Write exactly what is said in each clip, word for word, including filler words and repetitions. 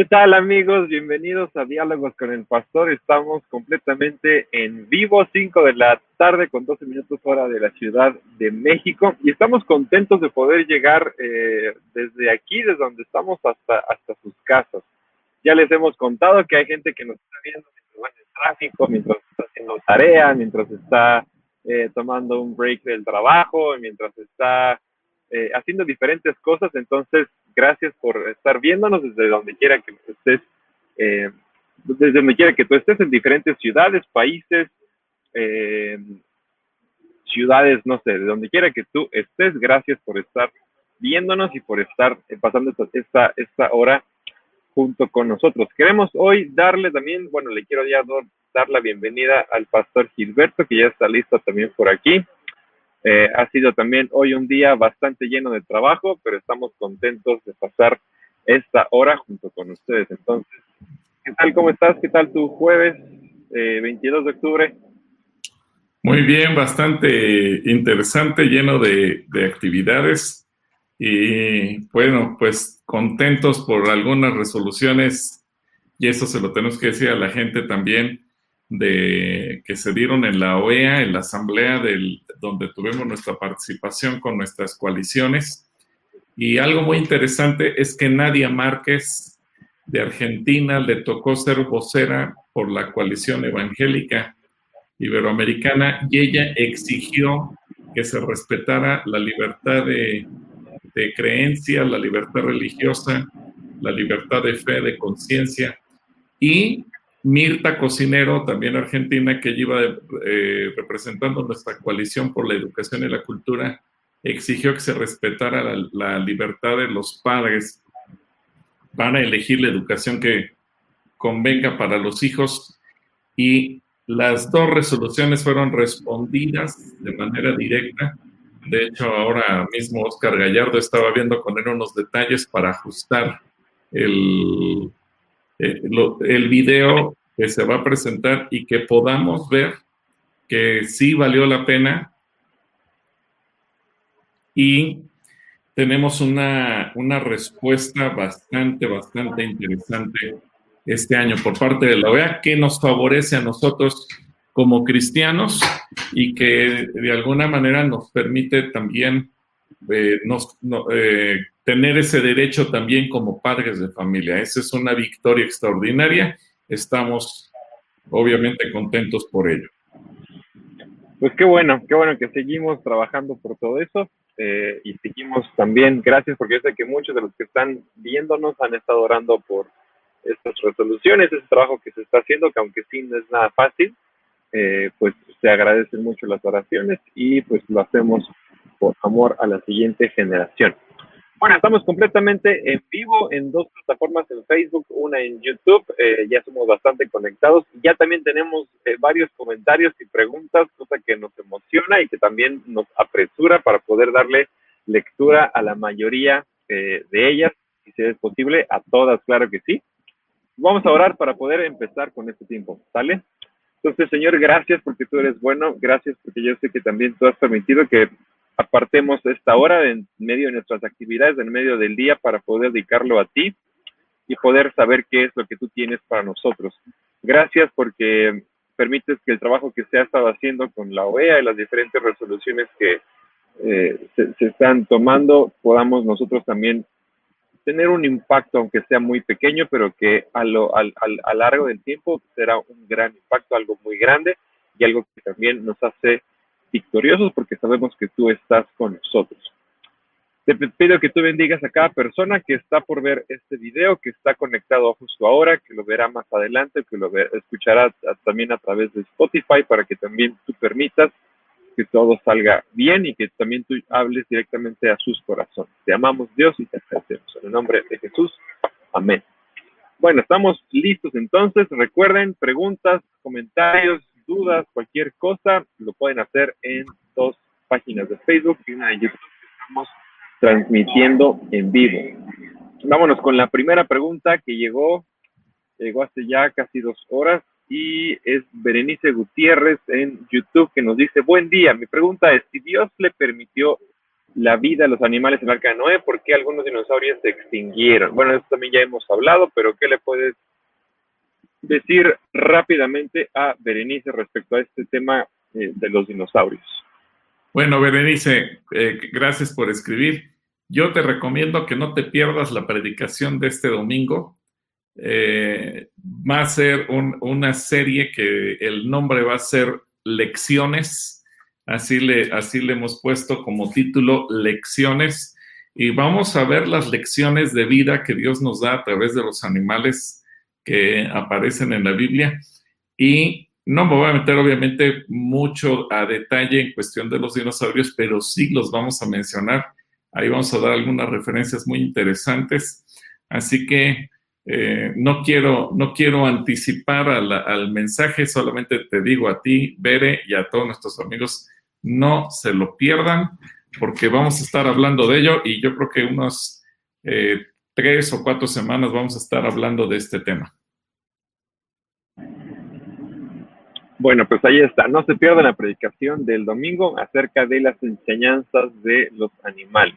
¿Qué tal, amigos? Bienvenidos a Diálogos con el Pastor. Estamos completamente en vivo, cinco de la tarde con doce minutos hora de la Ciudad de México, y estamos contentos de poder llegar eh, desde aquí, desde donde estamos, hasta, hasta sus casas. Ya les hemos contado que hay gente que nos está viendo mientras va en el tráfico, mientras está haciendo tarea, mientras está eh, tomando un break del trabajo, mientras está eh, haciendo diferentes cosas. Entonces, gracias por estar viéndonos desde donde quiera que estés, eh, desde donde quiera que tú estés, en diferentes ciudades, países, eh, ciudades, no sé, de donde quiera que tú estés. Gracias por estar viéndonos y por estar eh, pasando esta, esta, esta hora junto con nosotros. Queremos hoy darle también, bueno, le quiero ya dar la bienvenida al pastor Gilberto, que ya está listo también por aquí. Eh, ha sido también hoy un día bastante lleno de trabajo, pero estamos contentos de pasar esta hora junto con ustedes. Entonces, ¿qué tal? ¿Cómo estás? ¿Qué tal tu jueves eh, veintidós de octubre? Muy bien, bastante interesante, lleno de, de actividades y bueno, pues contentos por algunas resoluciones, y eso se lo tenemos que decir a la gente también, de que se dieron en la O E A, en la asamblea del, donde tuvimos nuestra participación con nuestras coaliciones. Y algo muy interesante es que Nadia Márquez de Argentina le tocó ser vocera por la coalición evangélica iberoamericana, y ella exigió que se respetara la libertad de, de creencia, la libertad religiosa, la libertad de fe, de conciencia. Y Mirta Cocinero, también argentina, que iba eh, representando nuestra coalición por la educación y la cultura, exigió que se respetara la, la libertad de los padres para elegir la educación que convenga para los hijos. Y las dos resoluciones fueron respondidas de manera directa. De hecho, ahora mismo Oscar Gallardo estaba viendo con él unos detalles para ajustar el, el, el video que se va a presentar y que podamos ver que sí valió la pena. Y tenemos una, una respuesta bastante, bastante interesante este año por parte de la O E A, que nos favorece a nosotros como cristianos y que de alguna manera nos permite también eh, nos, no, eh, tener ese derecho también como padres de familia. Esa es una victoria extraordinaria. Estamos obviamente contentos por ello. Pues qué bueno, qué bueno que seguimos trabajando por todo eso. Eh, y seguimos también, gracias, porque yo sé que muchos de los que están viéndonos han estado orando por estas resoluciones, ese trabajo que se está haciendo, que aunque sí no es nada fácil, eh, pues se agradecen mucho las oraciones y pues lo hacemos por amor a la siguiente generación. Bueno, estamos completamente en vivo en dos plataformas, en Facebook, una en YouTube. Eh, ya somos bastante conectados. Ya también tenemos eh, varios comentarios y preguntas, cosa que nos emociona y que también nos apresura para poder darle lectura a la mayoría eh, de ellas, y si es posible, a todas, claro que sí. Vamos a orar para poder empezar con este tiempo, ¿sale? Entonces, Señor, gracias porque tú eres bueno. Gracias porque yo sé que también tú has permitido que apartemos esta hora en medio de nuestras actividades, en medio del día, para poder dedicarlo a ti y poder saber qué es lo que tú tienes para nosotros. Gracias porque permites que el trabajo que se ha estado haciendo con la O E A y las diferentes resoluciones que eh, se, se están tomando, podamos nosotros también tener un impacto, aunque sea muy pequeño, pero que a lo al, al, a largo del tiempo será un gran impacto, algo muy grande y algo que también nos hace victoriosos porque sabemos que tú estás con nosotros. Te pido que tú bendigas a cada persona que está por ver este video, que está conectado justo ahora, que lo verá más adelante, que lo ver, escuchará también a través de Spotify, para que también tú permitas que todo salga bien y que también tú hables directamente a sus corazones. Te amamos, Dios, y te agradecemos. En el nombre de Jesús. Amén. Bueno, estamos listos entonces. Recuerden, preguntas, comentarios, dudas, cualquier cosa, lo pueden hacer en dos páginas de Facebook y una de YouTube que estamos transmitiendo en vivo. Vámonos con la primera pregunta que llegó, llegó hace ya casi dos horas, y es Berenice Gutiérrez en YouTube, que nos dice: buen día, mi pregunta es, si Dios le permitió la vida de los animales en el arca de Noé, por qué algunos dinosaurios se extinguieron. Bueno, esto también ya hemos hablado, pero ¿qué le puedes decir rápidamente a Berenice respecto a este tema eh, de los dinosaurios? Bueno, Berenice, eh, gracias por escribir. Yo te recomiendo que no te pierdas la predicación de este domingo. Eh, va a ser un, una serie que el nombre va a ser Lecciones. Así le, así le hemos puesto como título Lecciones. Y vamos a ver las lecciones de vida que Dios nos da a través de los animales que aparecen en la Biblia. Y no me voy a meter obviamente mucho a detalle en cuestión de los dinosaurios, pero sí los vamos a mencionar. Ahí vamos a dar algunas referencias muy interesantes. Así que eh, no, quiero, no quiero anticipar a la, al mensaje, solamente te digo a ti, Bere, y a todos nuestros amigos, no se lo pierdan, porque vamos a estar hablando de ello y yo creo que unos eh, tres o cuatro semanas vamos a estar hablando de este tema. Bueno, pues ahí está. No se pierdan la predicación del domingo acerca de las enseñanzas de los animales.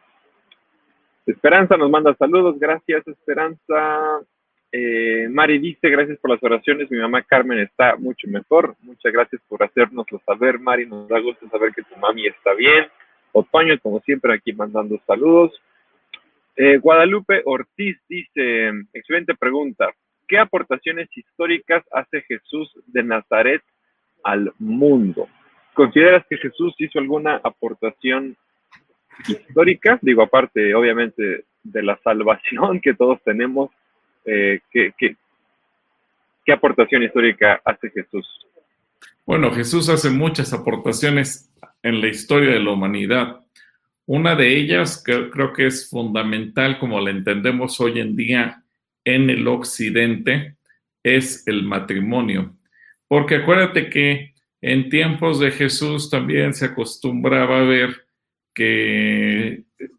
Esperanza nos manda saludos. Gracias, Esperanza. Eh, Mari dice, gracias por las oraciones. Mi mamá Carmen está mucho mejor. Muchas gracias por hacérnoslo saber, Mari. Nos da gusto saber que tu mami está bien. Otoño, como siempre, aquí mandando saludos. Eh, Guadalupe Ortiz dice, excelente pregunta. ¿Qué aportaciones históricas hace Jesús de Nazaret al mundo? ¿Consideras que Jesús hizo alguna aportación histórica? Digo, aparte, obviamente, de la salvación que todos tenemos, eh, ¿qué, qué, ¿qué aportación histórica hace Jesús? Bueno, Jesús hace muchas aportaciones en la historia de la humanidad. Una de ellas, que creo que es fundamental como la entendemos hoy en día en el occidente, es el matrimonio. Porque acuérdate que en tiempos de Jesús también se acostumbraba a ver que,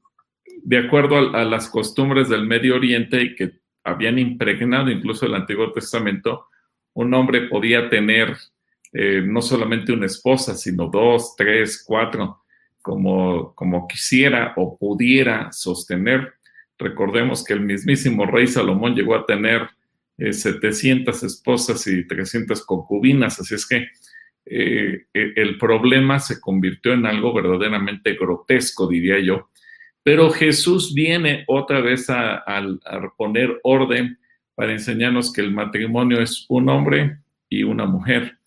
de acuerdo a, a las costumbres del Medio Oriente y que habían impregnado incluso el Antiguo Testamento, un hombre podía tener eh, no solamente una esposa, sino dos, tres, cuatro, como, como quisiera o pudiera sostener. Recordemos que el mismísimo rey Salomón llegó a tener eh, setecientas esposas y trescientas concubinas, así es que eh, el problema se convirtió en algo verdaderamente grotesco, diría yo. Pero Jesús viene otra vez a, a, a poner orden para enseñarnos que el matrimonio es un hombre y una mujer.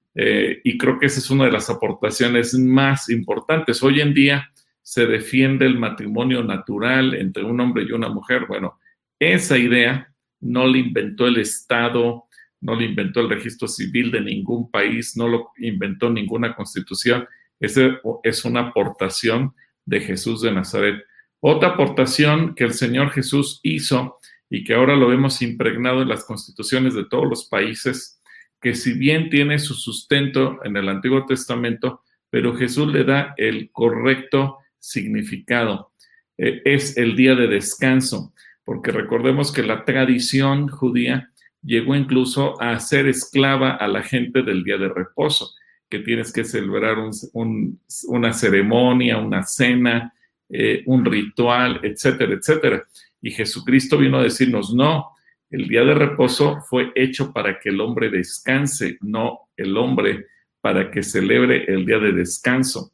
Eh, y creo que esa es una de las aportaciones más importantes. Hoy en día se defiende el matrimonio natural entre un hombre y una mujer. Bueno, esa idea no la inventó el Estado, no la inventó el registro civil de ningún país, no lo inventó ninguna constitución. Esa es una aportación de Jesús de Nazaret. Otra aportación que el Señor Jesús hizo y que ahora lo vemos impregnado en las constituciones de todos los países, que si bien tiene su sustento en el Antiguo Testamento, pero Jesús le da el correcto significado. Eh, es el día de descanso, porque recordemos que la tradición judía llegó incluso a hacer esclava a la gente del día de reposo, que tienes que celebrar un, un, una ceremonia, una cena, eh, un ritual, etcétera, etcétera. Y Jesucristo vino a decirnos, no, el día de reposo fue hecho para que el hombre descanse, no el hombre para que celebre el día de descanso.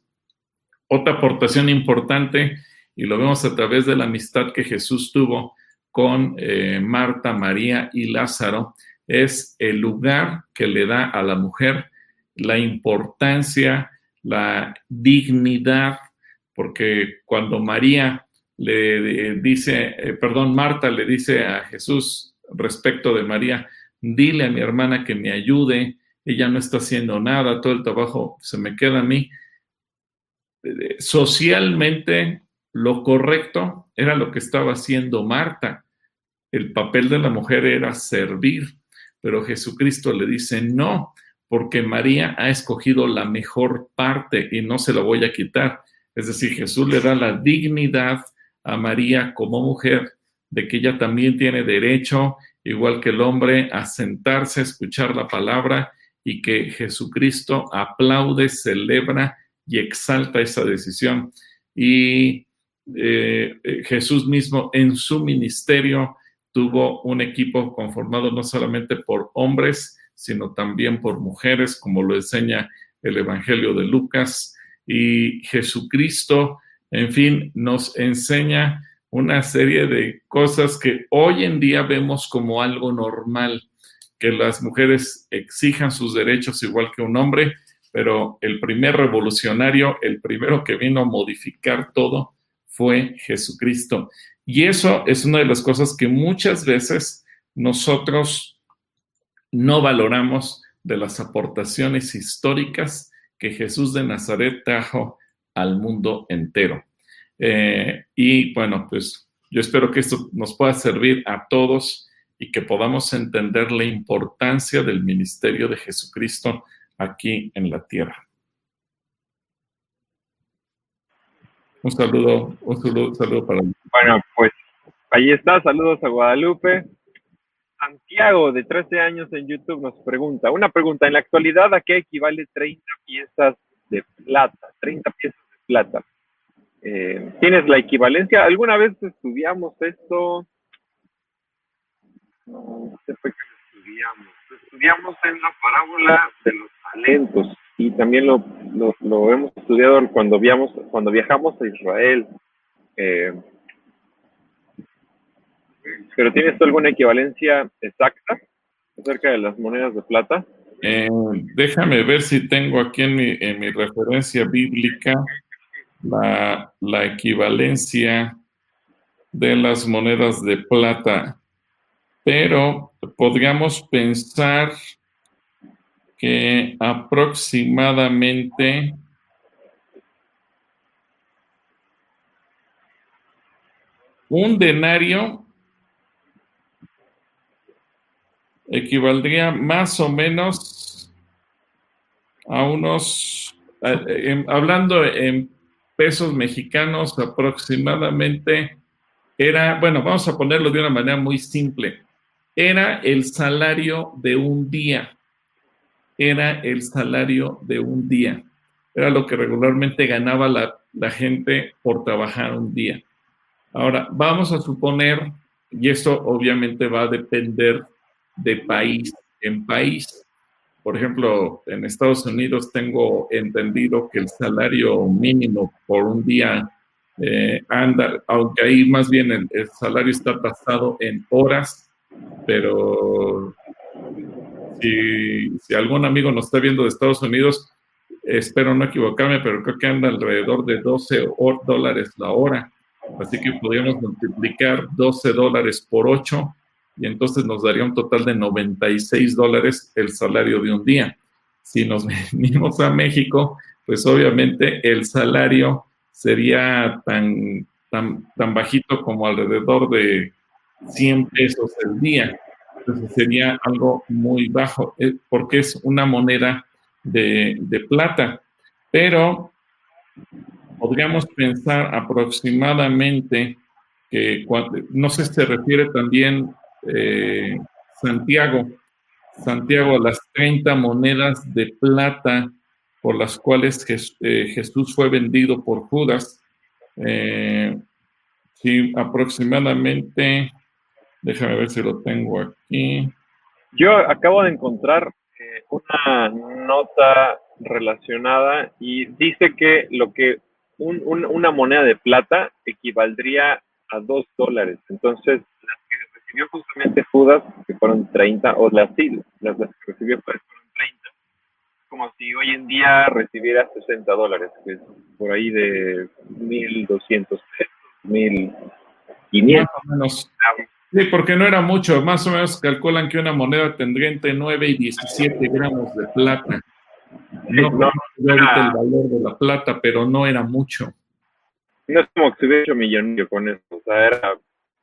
Otra aportación importante, y lo vemos a través de la amistad que Jesús tuvo con eh, Marta, María y Lázaro, es el lugar que le da a la mujer, la importancia, la dignidad, porque cuando María le dice, eh, perdón, Marta le dice a Jesús respecto de María, dile a mi hermana que me ayude, ella no está haciendo nada, todo el trabajo se me queda a mí. Eh, socialmente, lo correcto era lo que estaba haciendo Marta. El papel de la mujer era servir, pero Jesucristo le dice no, porque María ha escogido la mejor parte y no se la voy a quitar. Es decir, Jesús le da la dignidad a María como mujer, de que ella también tiene derecho, igual que el hombre, a sentarse, a escuchar la palabra y que Jesucristo aplaude, celebra y exalta esa decisión. Y eh, Jesús mismo en su ministerio tuvo un equipo conformado no solamente por hombres, sino también por mujeres, como lo enseña el Evangelio de Lucas. Y Jesucristo, en fin, nos enseña una serie de cosas que hoy en día vemos como algo normal, que las mujeres exijan sus derechos igual que un hombre, pero el primer revolucionario, el primero que vino a modificar todo, fue Jesucristo. Y eso es una de las cosas que muchas veces nosotros no valoramos de las aportaciones históricas que Jesús de Nazaret trajo al mundo entero. Eh, y bueno, pues yo espero que esto nos pueda servir a todos y que podamos entender la importancia del ministerio de Jesucristo aquí en la tierra. Un saludo, un saludo, un saludo para... Bueno, pues ahí está, saludos a Guadalupe. Santiago, de trece años en YouTube, nos pregunta, una pregunta, en la actualidad, ¿a qué equivale treinta piezas de plata? treinta piezas de plata. Eh, ¿Tienes la equivalencia? ¿Alguna vez estudiamos esto? No sé por qué lo estudiamos. Lo estudiamos en la parábola de los talentos y también lo, lo, lo hemos estudiado cuando, viamos, cuando viajamos a Israel. Eh, ¿Pero tienes tú alguna equivalencia exacta acerca de las monedas de plata? Eh, déjame ver si tengo aquí en mi, en mi referencia bíblica la, la equivalencia de las monedas de plata, pero podríamos pensar que aproximadamente un denario equivaldría más o menos a unos, eh, hablando en pesos mexicanos, aproximadamente era, bueno, vamos a ponerlo de una manera muy simple, era el salario de un día, era el salario de un día, era lo que regularmente ganaba la, la gente por trabajar un día. Ahora, vamos a suponer, y esto obviamente va a depender de país en país. Por ejemplo, en Estados Unidos tengo entendido que el salario mínimo por un día eh, anda, aunque ahí más bien el, el salario está tasado en horas, pero si, si algún amigo nos está viendo de Estados Unidos, espero no equivocarme, pero creo que anda alrededor de doce dólares la hora. Así que podríamos multiplicar doce dólares por ocho y entonces nos daría un total de noventa y seis dólares el salario de un día. Si nos venimos a México, pues obviamente el salario sería tan, tan, tan bajito como alrededor de cien pesos el día. Entonces sería algo muy bajo, porque es una moneda de, de plata. Pero podríamos pensar aproximadamente que, no sé si se refiere también eh, Santiago, Santiago a las treinta monedas de plata por las cuales Jes, eh, Jesús fue vendido por Judas. Eh, sí, aproximadamente, déjame ver si lo tengo aquí. Yo acabo de encontrar eh, una nota relacionada y dice que lo que un, un, una moneda de plata equivaldría a dos dólares. Entonces, las que recibió justamente Judas, que fueron treinta, o las, sí, las, las que recibió Judas fueron treinta, como si hoy en día recibiera sesenta dólares, que es por ahí de mil doscientos pesos, mil quinientos. Más o menos. Sí, porque no era mucho, más o menos calculan que una moneda tendría entre nueve y diecisiete gramos de plata. No, no, no ahorita el valor de la plata, pero no era mucho. No es como que se hubiera hecho millonario con eso, o sea, era...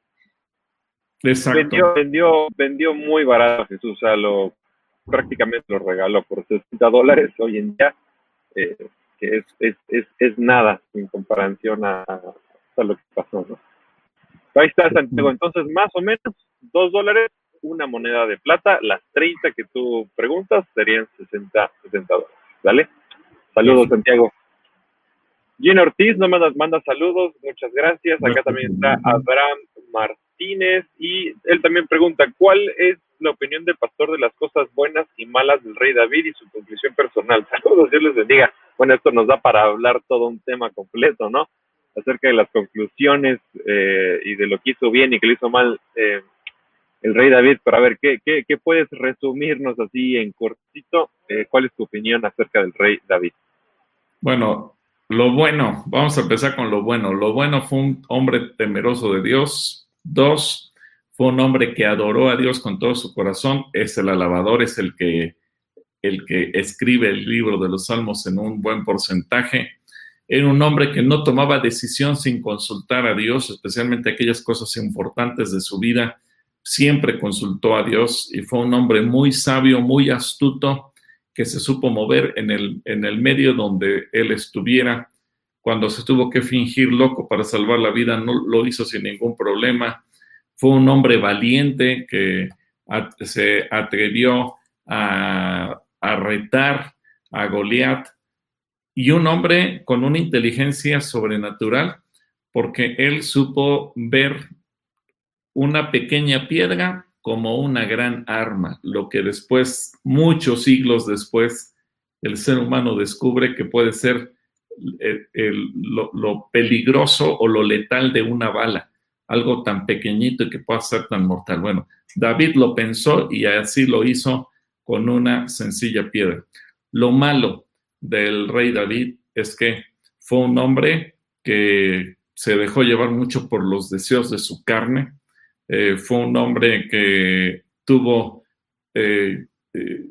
Exacto. Vendió, vendió, vendió muy barato Jesús, o sea, lo, prácticamente lo regaló por sesenta dólares hoy en día, eh, que es, es, es, es nada en comparación a, a lo que pasó, ¿no? Ahí está, Santiago. Entonces, más o menos, dos dólares, una moneda de plata. Las treinta que tú preguntas serían sesenta, sesenta dólares. ¿Vale? Saludos, Santiago. Gina Ortiz nos manda, manda saludos, muchas gracias. Acá también está Abraham Martínez y él también pregunta, ¿cuál es la opinión del pastor de las cosas buenas y malas del rey David y su conclusión personal? Saludos, Dios les bendiga. Bueno, esto nos da para hablar todo un tema completo, ¿no? Acerca de las conclusiones eh, y de lo que hizo bien y que lo hizo mal eh, el rey David. Pero a ver, ¿qué, qué, qué puedes resumirnos así en cortito? Eh, ¿Cuál es tu opinión acerca del rey David? Bueno, lo bueno, vamos a empezar con lo bueno. Lo bueno fue un hombre temeroso de Dios. Dos, fue un hombre que adoró a Dios con todo su corazón. Es el alabador, es el que, el que escribe el libro de los Salmos en un buen porcentaje. Era un hombre que no tomaba decisión sin consultar a Dios, especialmente aquellas cosas importantes de su vida. Siempre consultó a Dios y fue un hombre muy sabio, muy astuto, que se supo mover en el, en el medio donde él estuviera. Cuando se tuvo que fingir loco para salvar la vida, no lo hizo sin ningún problema. Fue un hombre valiente que a, se atrevió a, a retar a Goliat, y un hombre con una inteligencia sobrenatural, porque él supo ver una pequeña piedra como una gran arma, lo que después, muchos siglos después, el ser humano descubre que puede ser el, el, lo, lo peligroso o lo letal de una bala, algo tan pequeñito y que pueda ser tan mortal. Bueno, David lo pensó y así lo hizo con una sencilla piedra. Lo malo del rey David es que fue un hombre que se dejó llevar mucho por los deseos de su carne. Eh, fue un hombre que tuvo eh, eh,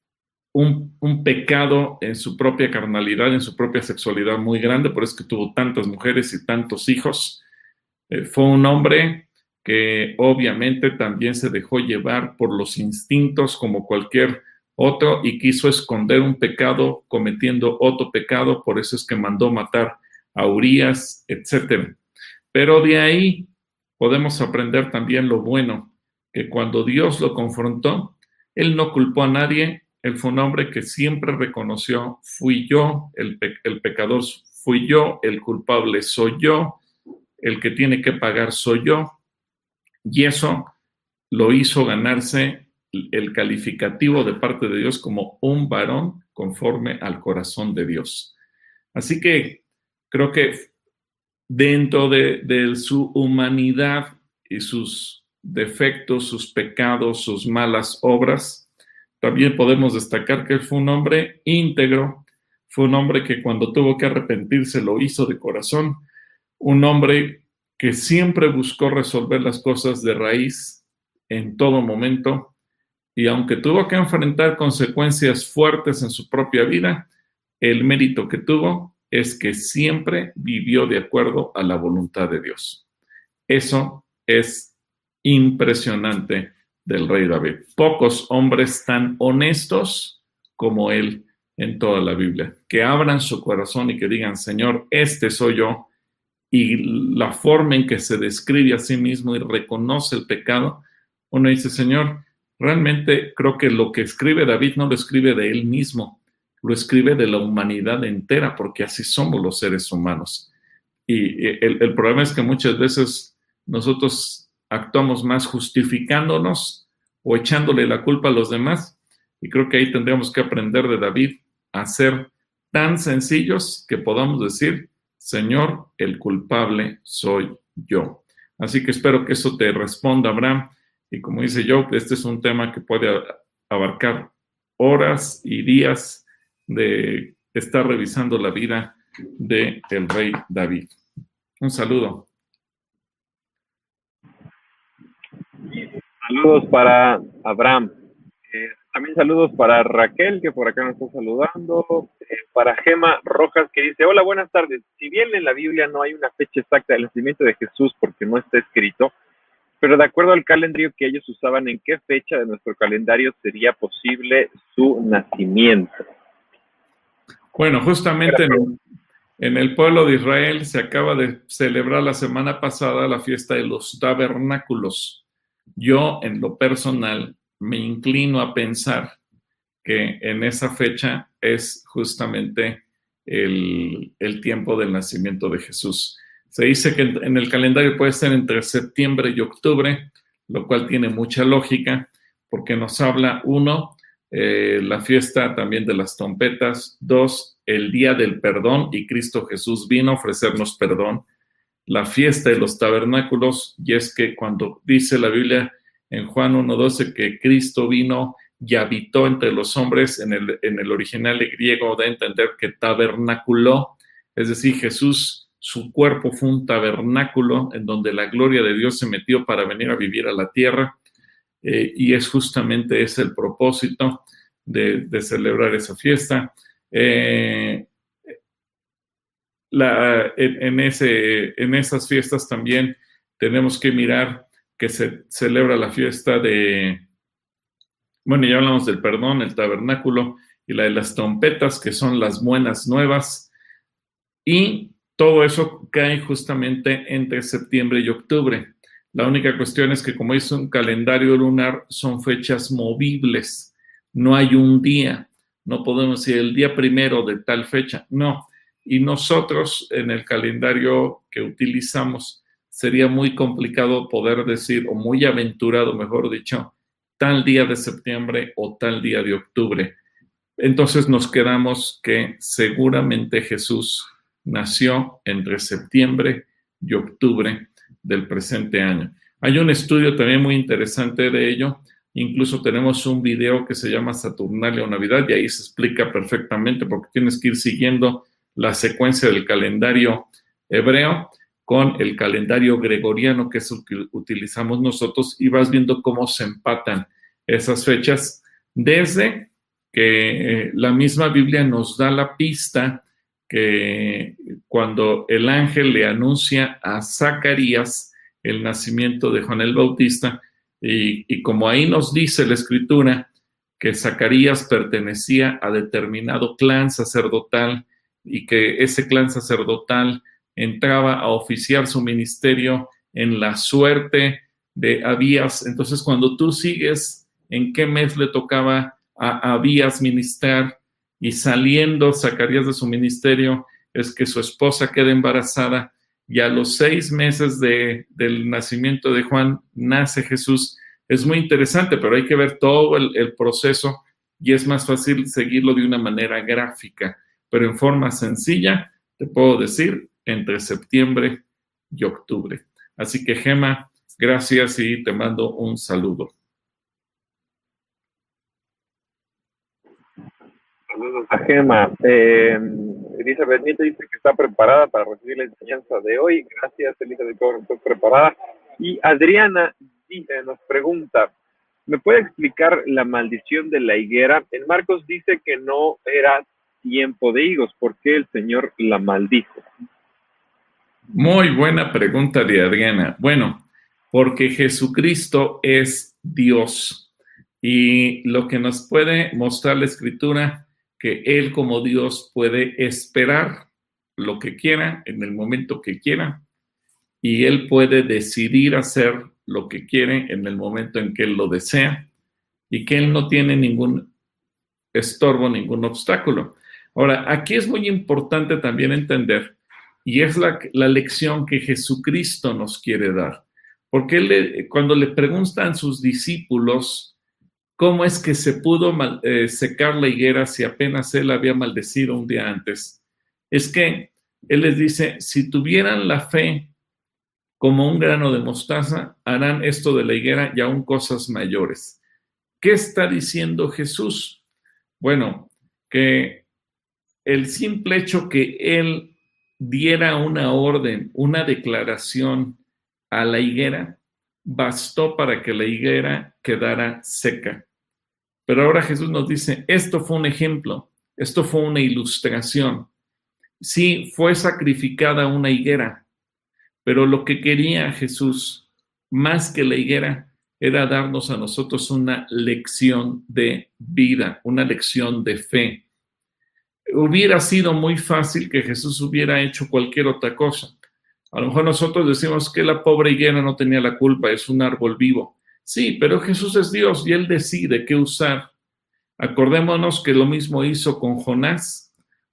un, un pecado en su propia carnalidad, en su propia sexualidad muy grande, por eso es que tuvo tantas mujeres y tantos hijos. Eh, fue un hombre que obviamente también se dejó llevar por los instintos como cualquier otro y quiso esconder un pecado cometiendo otro pecado, por eso es que mandó matar a Urías, etcétera. Pero de ahí podemos aprender también lo bueno, que cuando Dios lo confrontó, él no culpó a nadie, él fue un hombre que siempre reconoció, fui yo, el, pe- el pecador fui yo, el culpable soy yo, el que tiene que pagar soy yo, y eso lo hizo ganarse el calificativo de parte de Dios como un varón conforme al corazón de Dios. Así que creo que dentro de, de su humanidad y sus defectos, sus pecados, sus malas obras, también podemos destacar que él fue un hombre íntegro, fue un hombre que cuando tuvo que arrepentirse lo hizo de corazón, un hombre que siempre buscó resolver las cosas de raíz en todo momento, y aunque tuvo que enfrentar consecuencias fuertes en su propia vida, el mérito que tuvo es que siempre vivió de acuerdo a la voluntad de Dios. Eso es impresionante del rey David. Pocos hombres tan honestos como él en toda la Biblia, que abran su corazón y que digan, Señor, este soy yo, y la forma en que se describe a sí mismo y reconoce el pecado, uno dice, Señor, realmente creo que lo que escribe David no lo escribe de él mismo, lo escribe de la humanidad entera, porque así somos los seres humanos. Y el, el problema es que muchas veces nosotros actuamos más justificándonos o echándole la culpa a los demás, y creo que ahí tendríamos que aprender de David a ser tan sencillos que podamos decir, Señor, el culpable soy yo. Así que espero que eso te responda, Abraham. Y como dice yo, este es un tema que puede abarcar horas y días de estar revisando la vida del rey David. Un saludo. Saludos para Abraham. Eh, también saludos para Raquel, que por acá nos está saludando. Eh, para Gema Rojas, que dice, hola, buenas tardes. Si bien en la Biblia no hay una fecha exacta del nacimiento de Jesús porque no está escrito, pero de acuerdo al calendario que ellos usaban, ¿en qué fecha de nuestro calendario sería posible su nacimiento? Bueno, justamente en, en el pueblo de Israel se acaba de celebrar la semana pasada la fiesta de los tabernáculos. Yo, en lo personal, me inclino a pensar que en esa fecha es justamente el, el tiempo del nacimiento de Jesús. Se dice que en el calendario puede ser entre septiembre y octubre, lo cual tiene mucha lógica, porque nos habla, uno, eh, la fiesta también de las trompetas; dos, el día del perdón, y Cristo Jesús vino a ofrecernos perdón; la fiesta de los tabernáculos, y es que cuando dice la Biblia en Juan uno doce que Cristo vino y habitó entre los hombres, en el, en el original griego da a entender que tabernaculó, es decir, Jesús, su cuerpo fue un tabernáculo en donde la gloria de Dios se metió para venir a vivir a la tierra, eh, y es justamente ese el propósito de, de celebrar esa fiesta. Eh, la, en, en, ese, en esas fiestas también tenemos que mirar que se celebra la fiesta de, bueno, ya hablamos del perdón, el tabernáculo, y la de las trompetas, que son las buenas nuevas, y todo eso cae justamente entre septiembre y octubre. La única cuestión es que, como es un calendario lunar, son fechas movibles. No hay un día. No podemos decir el día primero de tal fecha. No. Y nosotros, en el calendario que utilizamos, sería muy complicado poder decir, o muy aventurado, mejor dicho, tal día de septiembre o tal día de octubre. Entonces nos quedamos que seguramente Jesús nació entre septiembre y octubre del presente año. Hay un estudio también muy interesante de ello. Incluso tenemos un video que se llama Saturnalia o Navidad, y ahí se explica perfectamente, porque tienes que ir siguiendo la secuencia del calendario hebreo con el calendario gregoriano, que es el que utilizamos nosotros, y vas viendo cómo se empatan esas fechas, desde que la misma Biblia nos da la pista que cuando el ángel le anuncia a Zacarías el nacimiento de Juan el Bautista, y, y como ahí nos dice la Escritura que Zacarías pertenecía a determinado clan sacerdotal, y que ese clan sacerdotal entraba a oficiar su ministerio en la suerte de Abías. Entonces, cuando tú sigues en qué mes le tocaba a Abías ministrar, y saliendo Zacarías de su ministerio, es que su esposa queda embarazada, y a los seis meses de, del nacimiento de Juan nace Jesús. Es muy interesante, pero hay que ver todo el, el proceso, y es más fácil seguirlo de una manera gráfica, pero en forma sencilla te puedo decir entre septiembre y octubre. Así que, Gema, gracias y te mando un saludo. Saludos a Gema. Eh, Elizabeth Nieto dice que está preparada para recibir la enseñanza de hoy. Gracias, Elizabeth, por estar preparada. Y Adriana dice, nos pregunta, ¿me puede explicar la maldición de la higuera? En Marcos dice que no era tiempo de higos. ¿Por qué el Señor la maldijo? Muy buena pregunta de Adriana. Bueno, porque Jesucristo es Dios, y lo que nos puede mostrar la Escritura, que Él como Dios puede esperar lo que quiera en el momento que quiera, y Él puede decidir hacer lo que quiere en el momento en que Él lo desea, y que Él no tiene ningún estorbo, ningún obstáculo. Ahora, aquí es muy importante también entender, y es la, la lección que Jesucristo nos quiere dar, porque él le, cuando le preguntan sus discípulos cómo es que se pudo mal, eh, secar la higuera si apenas él había maldecido un día antes, es que él les dice, si tuvieran la fe como un grano de mostaza, harán esto de la higuera y aún cosas mayores. ¿Qué está diciendo Jesús? Bueno, que el simple hecho que él diera una orden, una declaración a la higuera, bastó para que la higuera quedara seca. Pero ahora Jesús nos dice, esto fue un ejemplo, esto fue una ilustración. Sí, fue sacrificada una higuera, pero lo que quería Jesús, más que la higuera, era darnos a nosotros una lección de vida, una lección de fe. Hubiera sido muy fácil que Jesús hubiera hecho cualquier otra cosa. A lo mejor nosotros decimos que la pobre higuera no tenía la culpa, es un árbol vivo. Sí, pero Jesús es Dios y Él decide qué usar. Acordémonos que lo mismo hizo con Jonás.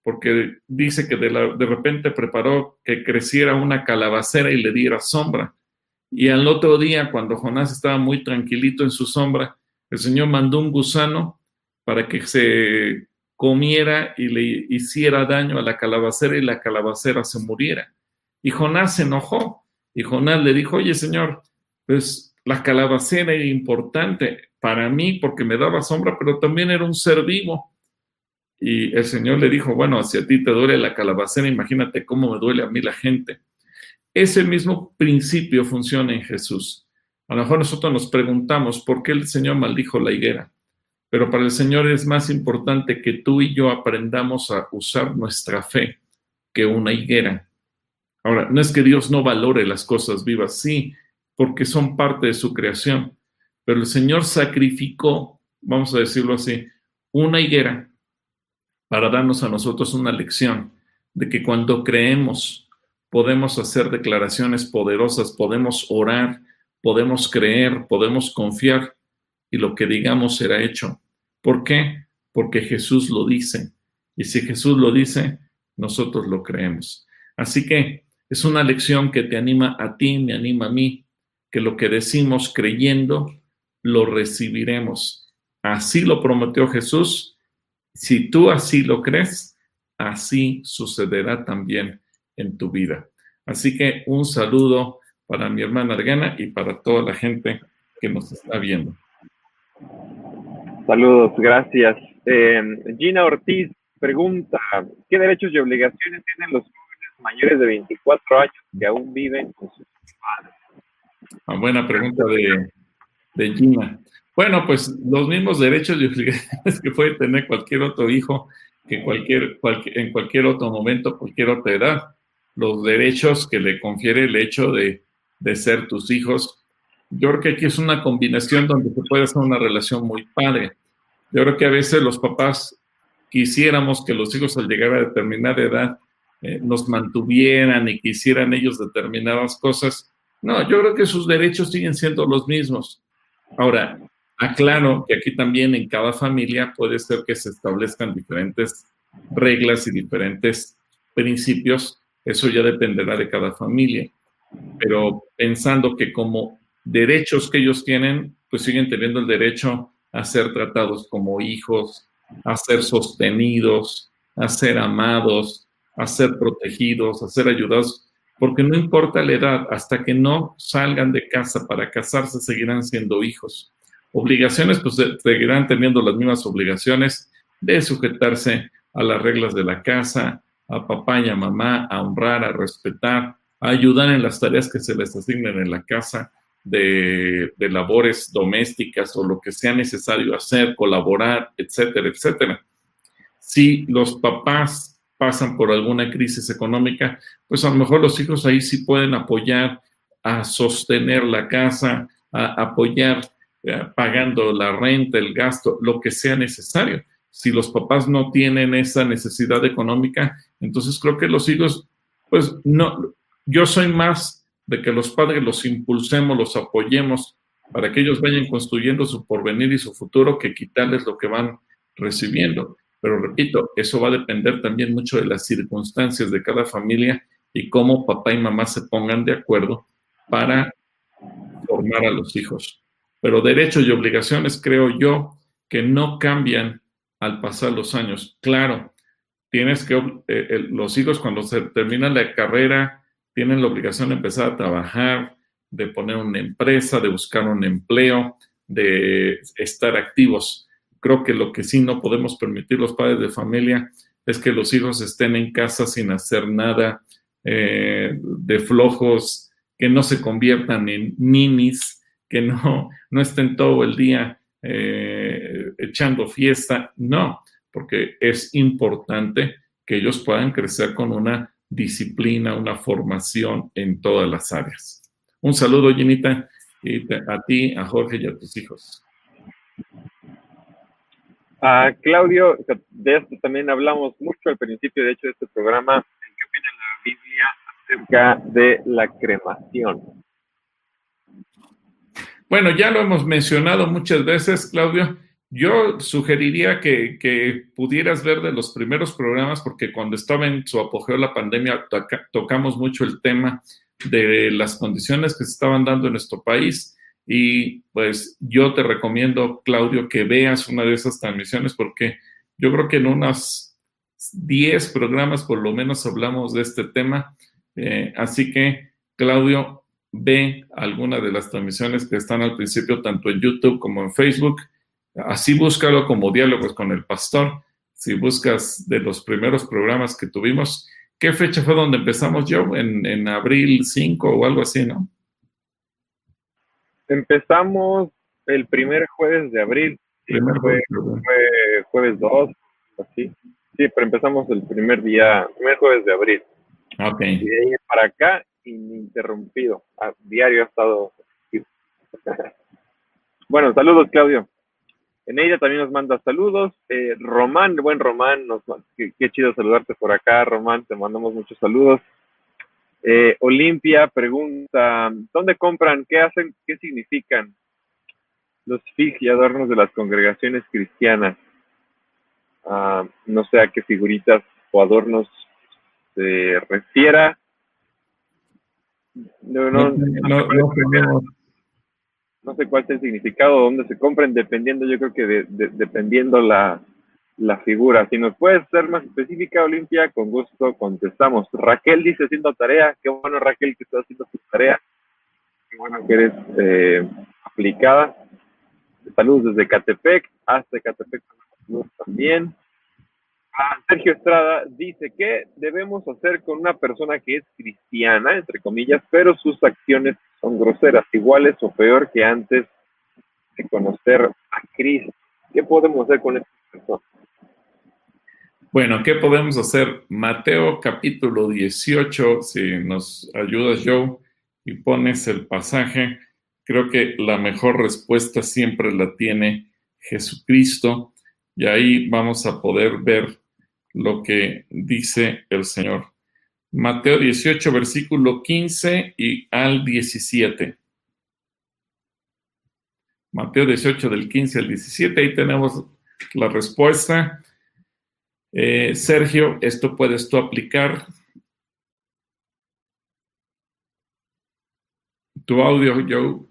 porque dice que de, la, de repente preparó que creciera una calabacera y le diera sombra. Y al otro día, cuando Jonás estaba muy tranquilito en su sombra, el Señor mandó un gusano para que se comiera y le hiciera daño a la calabacera y la calabacera se muriera. Y Jonás se enojó. Y Jonás le dijo, oye, Señor, pues la calabacera era importante para mí porque me daba sombra, pero también era un ser vivo. Y el Señor le dijo, bueno, si a ti te duele la calabacera, imagínate cómo me duele a mí la gente. Ese mismo principio funciona en Jesús. A lo mejor nosotros nos preguntamos por qué el Señor maldijo la higuera, pero para el Señor es más importante que tú y yo aprendamos a usar nuestra fe que una higuera. Ahora, no es que Dios no valore las cosas vivas, sí, porque son parte de su creación, pero el Señor sacrificó, vamos a decirlo así, una higuera para darnos a nosotros una lección de que cuando creemos podemos hacer declaraciones poderosas, podemos orar, podemos creer, podemos confiar y lo que digamos será hecho. ¿Por qué? Porque Jesús lo dice. Y si Jesús lo dice, nosotros lo creemos. Así que es una lección que te anima a ti, me anima a mí, que lo que decimos creyendo, lo recibiremos. Así lo prometió Jesús. Si tú así lo crees, así sucederá también en tu vida. Así que un saludo para mi hermana Argana y para toda la gente que nos está viendo. Saludos, gracias. Eh, Gina Ortiz pregunta, ¿qué derechos y obligaciones tienen los jóvenes mayores de veinticuatro años que aún viven con sus padres? Una buena pregunta de, de Gina. Bueno, pues los mismos derechos y obligaciones que puede tener cualquier otro hijo que cualquier, cualquier, en cualquier otro momento, cualquier otra edad. Los derechos que le confiere el hecho de, de ser tus hijos. Yo creo que aquí es una combinación donde se puede hacer una relación muy padre. Yo creo que a veces los papás quisiéramos que los hijos al llegar a determinada edad eh, nos mantuvieran y quisieran ellos determinadas cosas. No, yo creo que sus derechos siguen siendo los mismos. Ahora, aclaro que aquí también en cada familia puede ser que se establezcan diferentes reglas y diferentes principios. Eso ya dependerá de cada familia. Pero pensando que como derechos que ellos tienen, pues siguen teniendo el derecho a ser tratados como hijos, a ser sostenidos, a ser amados, a ser protegidos, a ser ayudados, porque no importa la edad, hasta que no salgan de casa para casarse, seguirán siendo hijos. Obligaciones, pues seguirán teniendo las mismas obligaciones de sujetarse a las reglas de la casa, a papá y a mamá, a honrar, a respetar, a ayudar en las tareas que se les asignen en la casa, de, de labores domésticas o lo que sea necesario hacer, colaborar, etcétera, etcétera. Si los papás pasan por alguna crisis económica, pues a lo mejor los hijos ahí sí pueden apoyar a sostener la casa, a apoyar eh, pagando la renta, el gasto, lo que sea necesario. Si los papás no tienen esa necesidad económica, entonces creo que los hijos, pues no, yo soy más de que los padres los impulsemos, los apoyemos para que ellos vayan construyendo su porvenir y su futuro, que quitarles lo que van recibiendo. Pero repito, eso va a depender también mucho de las circunstancias de cada familia y cómo papá y mamá se pongan de acuerdo para formar a los hijos. Pero derechos y obligaciones creo yo que no cambian al pasar los años. Claro, tienes que, eh, los hijos cuando se termina la carrera tienen la obligación de empezar a trabajar, de poner una empresa, de buscar un empleo, de estar activos. Creo que lo que sí no podemos permitir los padres de familia es que los hijos estén en casa sin hacer nada, eh, de flojos, que no se conviertan en ninis, que no, no estén todo el día eh, echando fiesta. No, porque es importante que ellos puedan crecer con una disciplina, una formación en todas las áreas. Un saludo, Ginita, y te, a ti, a Jorge y a tus hijos. Uh, Claudio, de esto también hablamos mucho al principio, de hecho, de este programa. ¿Qué opina la Biblia acerca de la cremación? Bueno, ya lo hemos mencionado muchas veces, Claudio, Yo sugeriría que, que pudieras ver de los primeros programas, porque cuando estaba en su apogeo la pandemia toca, tocamos mucho el tema de las condiciones que se estaban dando en nuestro país, y pues yo te recomiendo, Claudio, que veas una de esas transmisiones, porque yo creo que en unos diez programas por lo menos hablamos de este tema, eh, así que, Claudio, ve alguna de las transmisiones que están al principio tanto en YouTube como en Facebook. Así búscalo como Diálogos con el Pastor. Si buscas de los primeros programas que tuvimos, ¿qué fecha fue donde empezamos, Joe? En, en abril cinco o algo así, ¿no? Empezamos el primer jueves de abril. Sí, Primer fue, jueves. fue jueves dos, así. Sí, pero empezamos el primer día, primer jueves de abril. Ok. Y de ahí para acá, ininterrumpido. A diario ha estado. Bueno, saludos, Claudio. Eneida también nos manda saludos. Eh, Román, buen Román, nos, qué, qué chido saludarte por acá, Román, te mandamos muchos saludos. Eh, Olimpia pregunta, ¿dónde compran? ¿Qué hacen? ¿Qué significan los fig y adornos de las congregaciones cristianas? Uh, no sé a qué figuritas o adornos se refiera. No, no, no, no, no, no, no sé cuál es el significado, dónde se compren, dependiendo, yo creo que de, de, dependiendo la, la figura. Si nos puedes ser más específica, Olimpia, con gusto contestamos. Raquel dice haciendo tarea. Qué bueno, Raquel, que estás haciendo tu tarea. Qué bueno que eres eh, aplicada. Saludos desde Catepec, hasta Catepec saludos también. Ah, Sergio Estrada dice que debemos hacer con una persona que es cristiana, entre comillas, pero sus acciones son groseras, iguales o peor que antes de conocer a Cristo. ¿Qué podemos hacer con estas personas? Bueno, ¿qué podemos hacer? Mateo capítulo dieciocho, si nos ayudas, Joe, y pones el pasaje, creo que la mejor respuesta siempre la tiene Jesucristo, y ahí vamos a poder ver lo que dice el Señor. Mateo dieciocho, versículo quince y al diecisiete. Mateo dieciocho, del quince al diecisiete, ahí tenemos la respuesta. Eh, Sergio, esto puedes tú aplicar. Tu audio, Joe.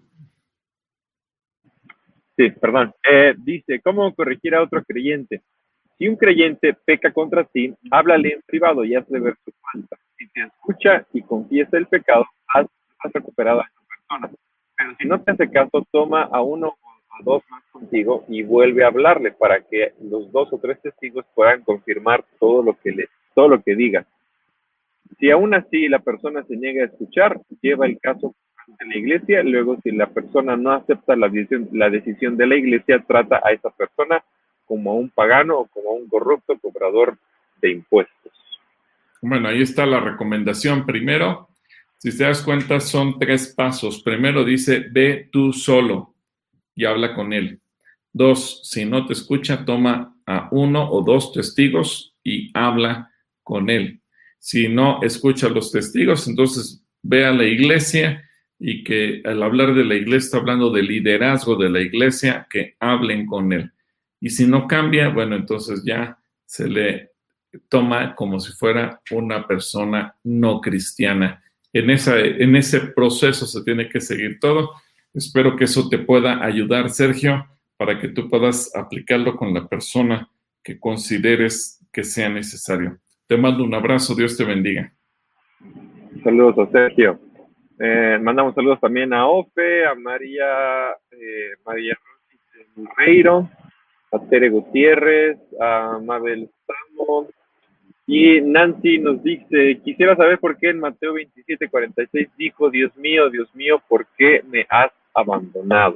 Sí, perdón. Eh, dice, ¿cómo corregir a otro creyente? Si un creyente peca contra ti, háblale en privado y hazle ver su falta. Si te escucha y confiesa el pecado, has, has recuperado a esa persona. Pero si no te hace caso, toma a uno o a dos más contigo y vuelve a hablarle para que los dos o tres testigos puedan confirmar todo lo que le, todo lo que diga. Si aún así la persona se niega a escuchar, lleva el caso ante la iglesia. Luego, si la persona no acepta la decisión, la decisión de la iglesia, trata a esa persona como a un pagano o como a un corrupto cobrador de impuestos. Bueno, ahí está la recomendación. Primero, si te das cuenta, son tres pasos. Primero dice, ve tú solo y habla con él. Dos, si no te escucha, toma a uno o dos testigos y habla con él. Si no escucha a los testigos, entonces ve a la iglesia, y que al hablar de la iglesia está hablando del liderazgo de la iglesia, que hablen con él. Y si no cambia, bueno, entonces ya se le toma como si fuera una persona no cristiana. En, esa, en ese proceso se tiene que seguir todo. Espero que eso te pueda ayudar, Sergio, para que tú puedas aplicarlo con la persona que consideres que sea necesario. Te mando un abrazo, Dios te bendiga. Saludos a Sergio. Eh, mandamos saludos también a Ofe, a María, eh, María Moreiro, a Tere Gutiérrez, a Mabel Samo, y Nancy nos dice, quisiera saber por qué en Mateo veintisiete cuarenta y seis dijo, Dios mío, Dios mío, ¿por qué me has abandonado?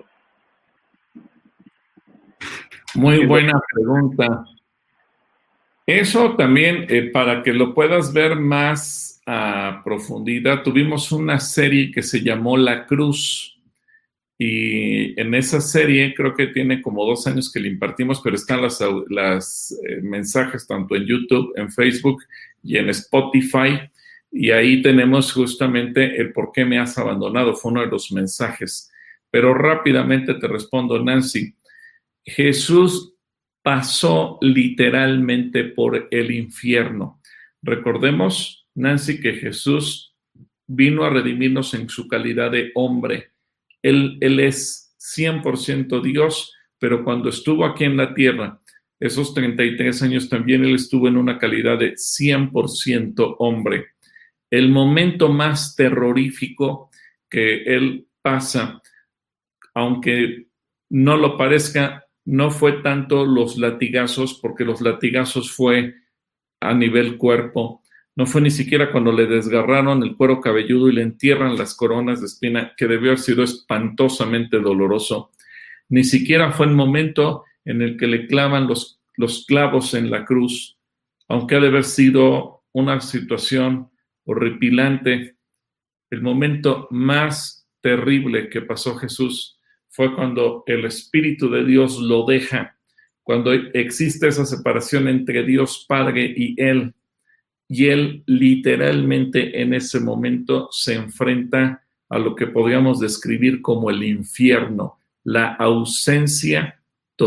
Muy buena pregunta. Eso también, eh, para que lo puedas ver más a profundidad, tuvimos una serie que se llamó La Cruz, y en esa serie creo que tiene como dos años que le impartimos, pero están las, las eh, mensajes tanto en YouTube, en Facebook y en Spotify, y ahí tenemos justamente el por qué me has abandonado, fue uno de los mensajes. Pero rápidamente te respondo, Nancy. Jesús pasó literalmente por el infierno. Recordemos, Nancy, que Jesús vino a redimirnos en su calidad de hombre. Él, él es cien por ciento Dios, pero cuando estuvo aquí en la tierra, esos treinta y tres años también él estuvo en una calidad de cien por ciento hombre. El momento más terrorífico que él pasa, aunque no lo parezca, no fue tanto los latigazos, porque los latigazos fue a nivel cuerpo. No fue ni siquiera cuando le desgarraron el cuero cabelludo y le entierran las coronas de espina, que debió haber sido espantosamente doloroso. Ni siquiera fue el momento en el que le clavan los, los clavos en la cruz, aunque ha de haber sido una situación horripilante. El momento más terrible que pasó Jesús fue cuando el Espíritu de Dios lo deja, cuando existe esa separación entre Dios Padre y Él, y Él literalmente en ese momento se enfrenta a lo que podríamos describir como el infierno, la ausencia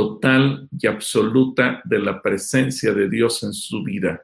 total y absoluta de la presencia de Dios en su vida.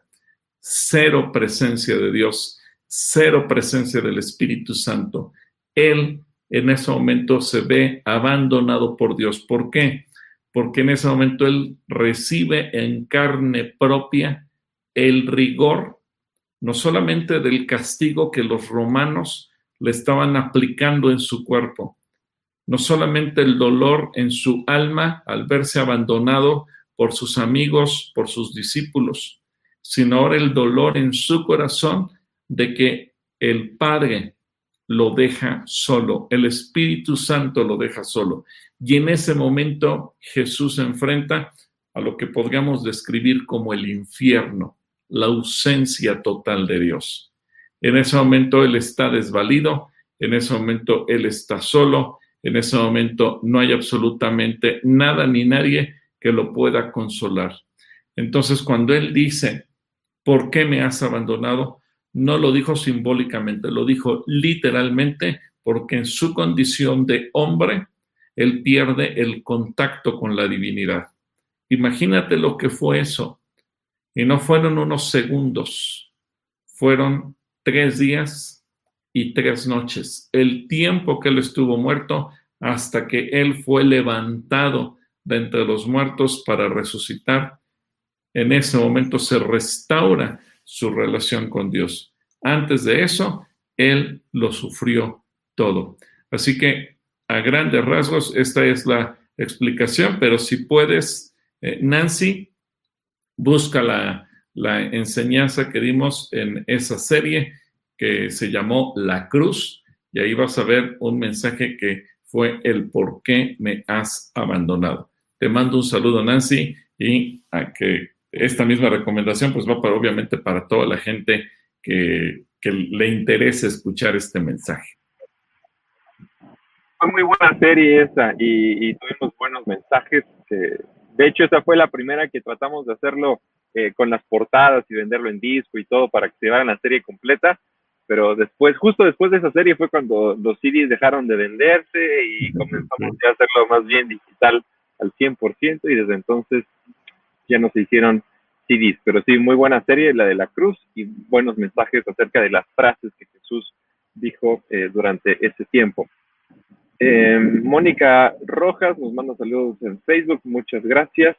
Cero presencia de Dios, cero presencia del Espíritu Santo. Él en ese momento se ve abandonado por Dios. ¿Por qué? Porque en ese momento él recibe en carne propia el rigor, no solamente del castigo que los romanos le estaban aplicando en su cuerpo, no solamente el dolor en su alma al verse abandonado por sus amigos, por sus discípulos, sino ahora el dolor en su corazón de que el Padre lo deja solo, el Espíritu Santo lo deja solo. Y en ese momento Jesús se enfrenta a lo que podríamos describir como el infierno, la ausencia total de Dios. En ese momento Él está desvalido, en ese momento Él está solo, en ese momento no hay absolutamente nada ni nadie que lo pueda consolar. Entonces, cuando Él dice, ¿por qué me has abandonado?, no lo dijo simbólicamente, lo dijo literalmente, porque en su condición de hombre, él pierde el contacto con la divinidad. Imagínate lo que fue eso. Y no fueron unos segundos, fueron tres días y tres noches. El tiempo que él estuvo muerto hasta que él fue levantado de entre los muertos para resucitar. En ese momento se restaura su relación con Dios. Antes de eso, él lo sufrió todo. Así que, a grandes rasgos, esta es la explicación, pero si puedes, eh, Nancy, busca la, la enseñanza que dimos en esa serie que se llamó La Cruz, y ahí vas a ver un mensaje que fue el por qué me has abandonado. Te mando un saludo, Nancy, y a que esta misma recomendación pues va para, obviamente para toda la gente que, que le interese escuchar este mensaje. Fue muy buena serie esa y, y tuvimos buenos mensajes. Eh, de hecho, esa fue la primera que tratamos de hacerlo eh, con las portadas y venderlo en disco y todo para que se llevaran la serie completa. Pero después, justo después de esa serie fue cuando los C Ds dejaron de venderse y comenzamos ya a hacerlo más bien digital al cien por ciento y desde entonces ya no se hicieron C Ds, pero sí, muy buena serie, la de la cruz, y buenos mensajes acerca de las frases que Jesús dijo eh, durante ese tiempo. Eh, Mónica Rojas nos manda saludos en Facebook, muchas gracias.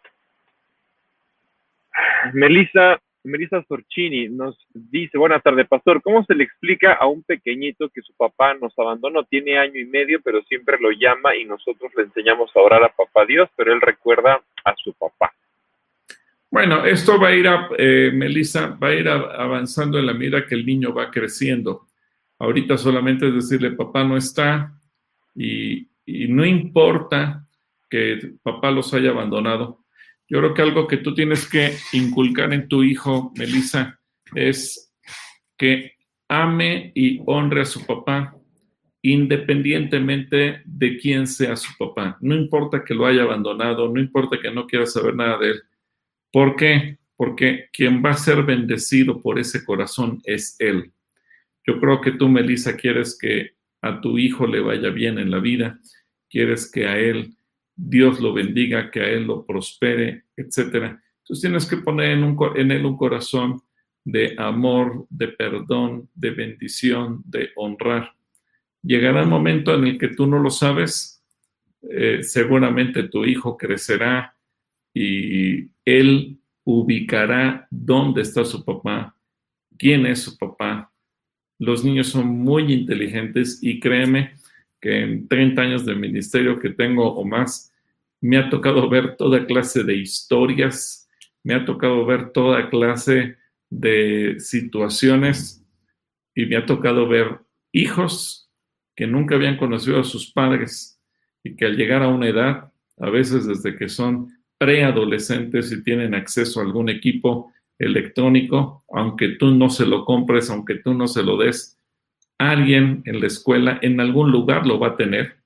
Melissa, Melissa Sorchini nos dice, buenas tardes, pastor, ¿cómo se le explica a un pequeñito que su papá nos abandonó? Tiene año y medio, pero siempre lo llama y nosotros le enseñamos a orar a papá Dios, pero él recuerda a su papá. Bueno, esto va a ir, a, eh, Melissa, va a ir a, avanzando en la medida que el niño va creciendo. Ahorita solamente es decirle, papá no está, y, y no importa que papá los haya abandonado. Yo creo que algo que tú tienes que inculcar en tu hijo, Melissa, es que ame y honre a su papá, independientemente de quién sea su papá. No importa que lo haya abandonado, no importa que no quiera saber nada de él. ¿Por qué? Porque quien va a ser bendecido por ese corazón es él. Yo creo que tú, Melissa, quieres que a tu hijo le vaya bien en la vida, quieres que a él Dios lo bendiga, que a él lo prospere, etcétera. Entonces tienes que poner en, un, en él un corazón de amor, de perdón, de bendición, de honrar. Llegará el momento en el que tú no lo sabes, eh, seguramente tu hijo crecerá y él ubicará dónde está su papá, quién es su papá. Los niños son muy inteligentes y créeme que en treinta años de ministerio que tengo o más, me ha tocado ver toda clase de historias, me ha tocado ver toda clase de situaciones y me ha tocado ver hijos que nunca habían conocido a sus padres y que al llegar a una edad, a veces desde que son preadolescentes y tienen acceso a algún equipo electrónico, aunque tú no se lo compres, aunque tú no se lo des, alguien en la escuela, en algún lugar lo va a tener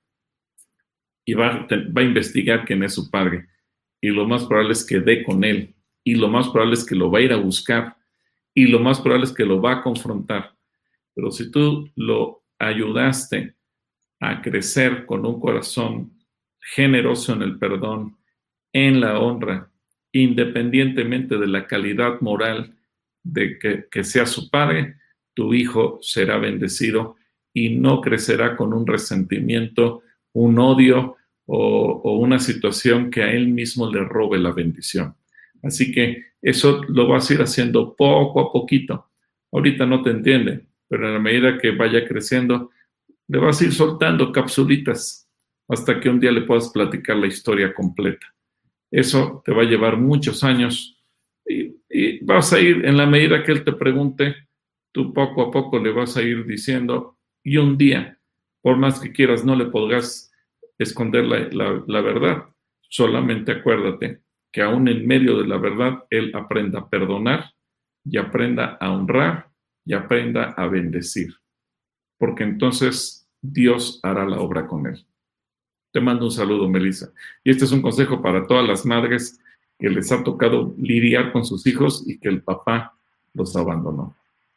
y va, va a investigar quién es su padre. Y lo más probable es que dé con él. Y lo más probable es que lo va a ir a buscar. Y lo más probable es que lo va a confrontar. Pero si tú lo ayudaste a crecer con un corazón generoso en el perdón, en la honra, independientemente de la calidad moral de que, que sea su padre, tu hijo será bendecido y no crecerá con un resentimiento, un odio o, o una situación que a él mismo le robe la bendición. Así que eso lo vas a ir haciendo poco a poquito. Ahorita no te entiende, pero en la medida que vaya creciendo, le vas a ir soltando capsulitas hasta que un día le puedas platicar la historia completa. Eso te va a llevar muchos años y, y vas a ir, en la medida que él te pregunte, tú poco a poco le vas a ir diciendo y un día, por más que quieras, no le podrás esconder la, la, la verdad. Solamente acuérdate que aún en medio de la verdad, él aprenda a perdonar y aprenda a honrar y aprenda a bendecir. Porque entonces Dios hará la obra con él. Te mando un saludo, Melissa. Y este es un consejo para todas las madres que les ha tocado lidiar con sus hijos y que el papá los abandonó.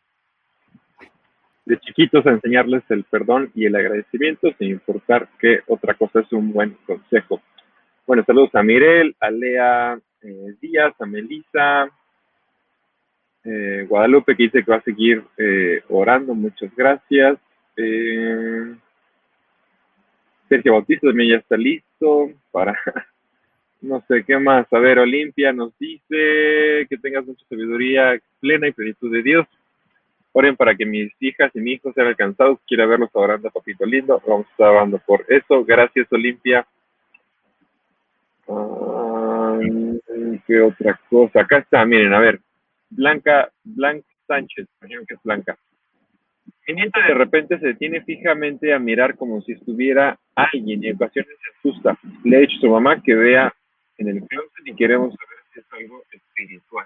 De chiquitos a enseñarles el perdón y el agradecimiento, sin importar qué otra cosa, es un buen consejo. Bueno, saludos a Mirel, a Lea eh, Díaz, a Melissa, eh, Guadalupe, que dice que va a seguir eh, orando, muchas gracias. Eh, Sergio Bautista también ya está listo para, no sé qué más. A ver, Olimpia nos dice que tengas mucha sabiduría plena y plenitud de Dios. Oren para que mis hijas y mi hijo sean alcanzados. Quiero verlos orando, papito lindo. Vamos a estar orando por eso. Gracias, Olimpia. Um, ¿Qué otra cosa? Acá está, miren, a ver. Blanca, Blanca Sánchez, imagino que es Blanca. Mi nieta de repente se detiene fijamente a mirar como si estuviera alguien y en ocasiones se asusta. Le he dicho a su mamá que vea en el closet y queremos saber si es algo espiritual.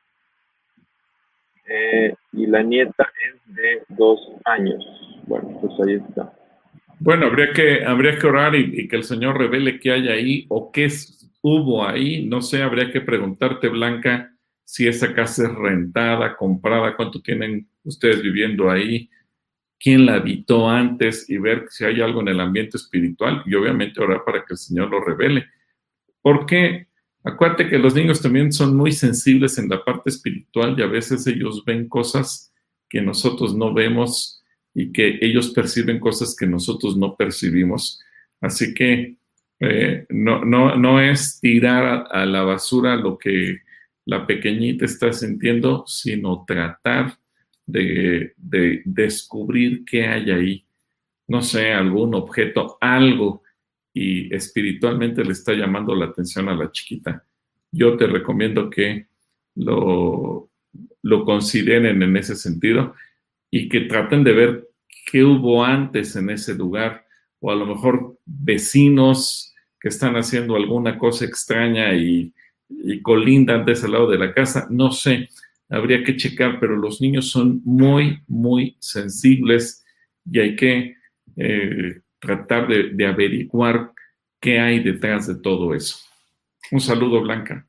Eh, y la nieta es de dos años. Bueno, pues ahí está. Bueno, habría que, habría que orar y, y que el Señor revele qué hay ahí o qué es, hubo ahí. No sé, habría que preguntarte, Blanca, si esa casa es rentada, comprada, cuánto tienen ustedes viviendo ahí, quién la habitó antes y ver si hay algo en el ambiente espiritual y obviamente orar para que el Señor lo revele. Porque acuérdate que los niños también son muy sensibles en la parte espiritual y a veces ellos ven cosas que nosotros no vemos y que ellos perciben cosas que nosotros no percibimos. Así que eh, no, no, no es tirar a, a la basura lo que la pequeñita está sintiendo, sino tratar de, de descubrir qué hay ahí. No sé, algún objeto, algo, y espiritualmente le está llamando la atención a la chiquita. Yo te recomiendo que lo, lo consideren en ese sentido y que traten de ver qué hubo antes en ese lugar, o a lo mejor vecinos que están haciendo alguna cosa extraña y, y colindan de ese lado de la casa, no sé, habría que checar, pero los niños son muy, muy sensibles y hay que eh, tratar de, de averiguar qué hay detrás de todo eso. Un saludo, Blanca.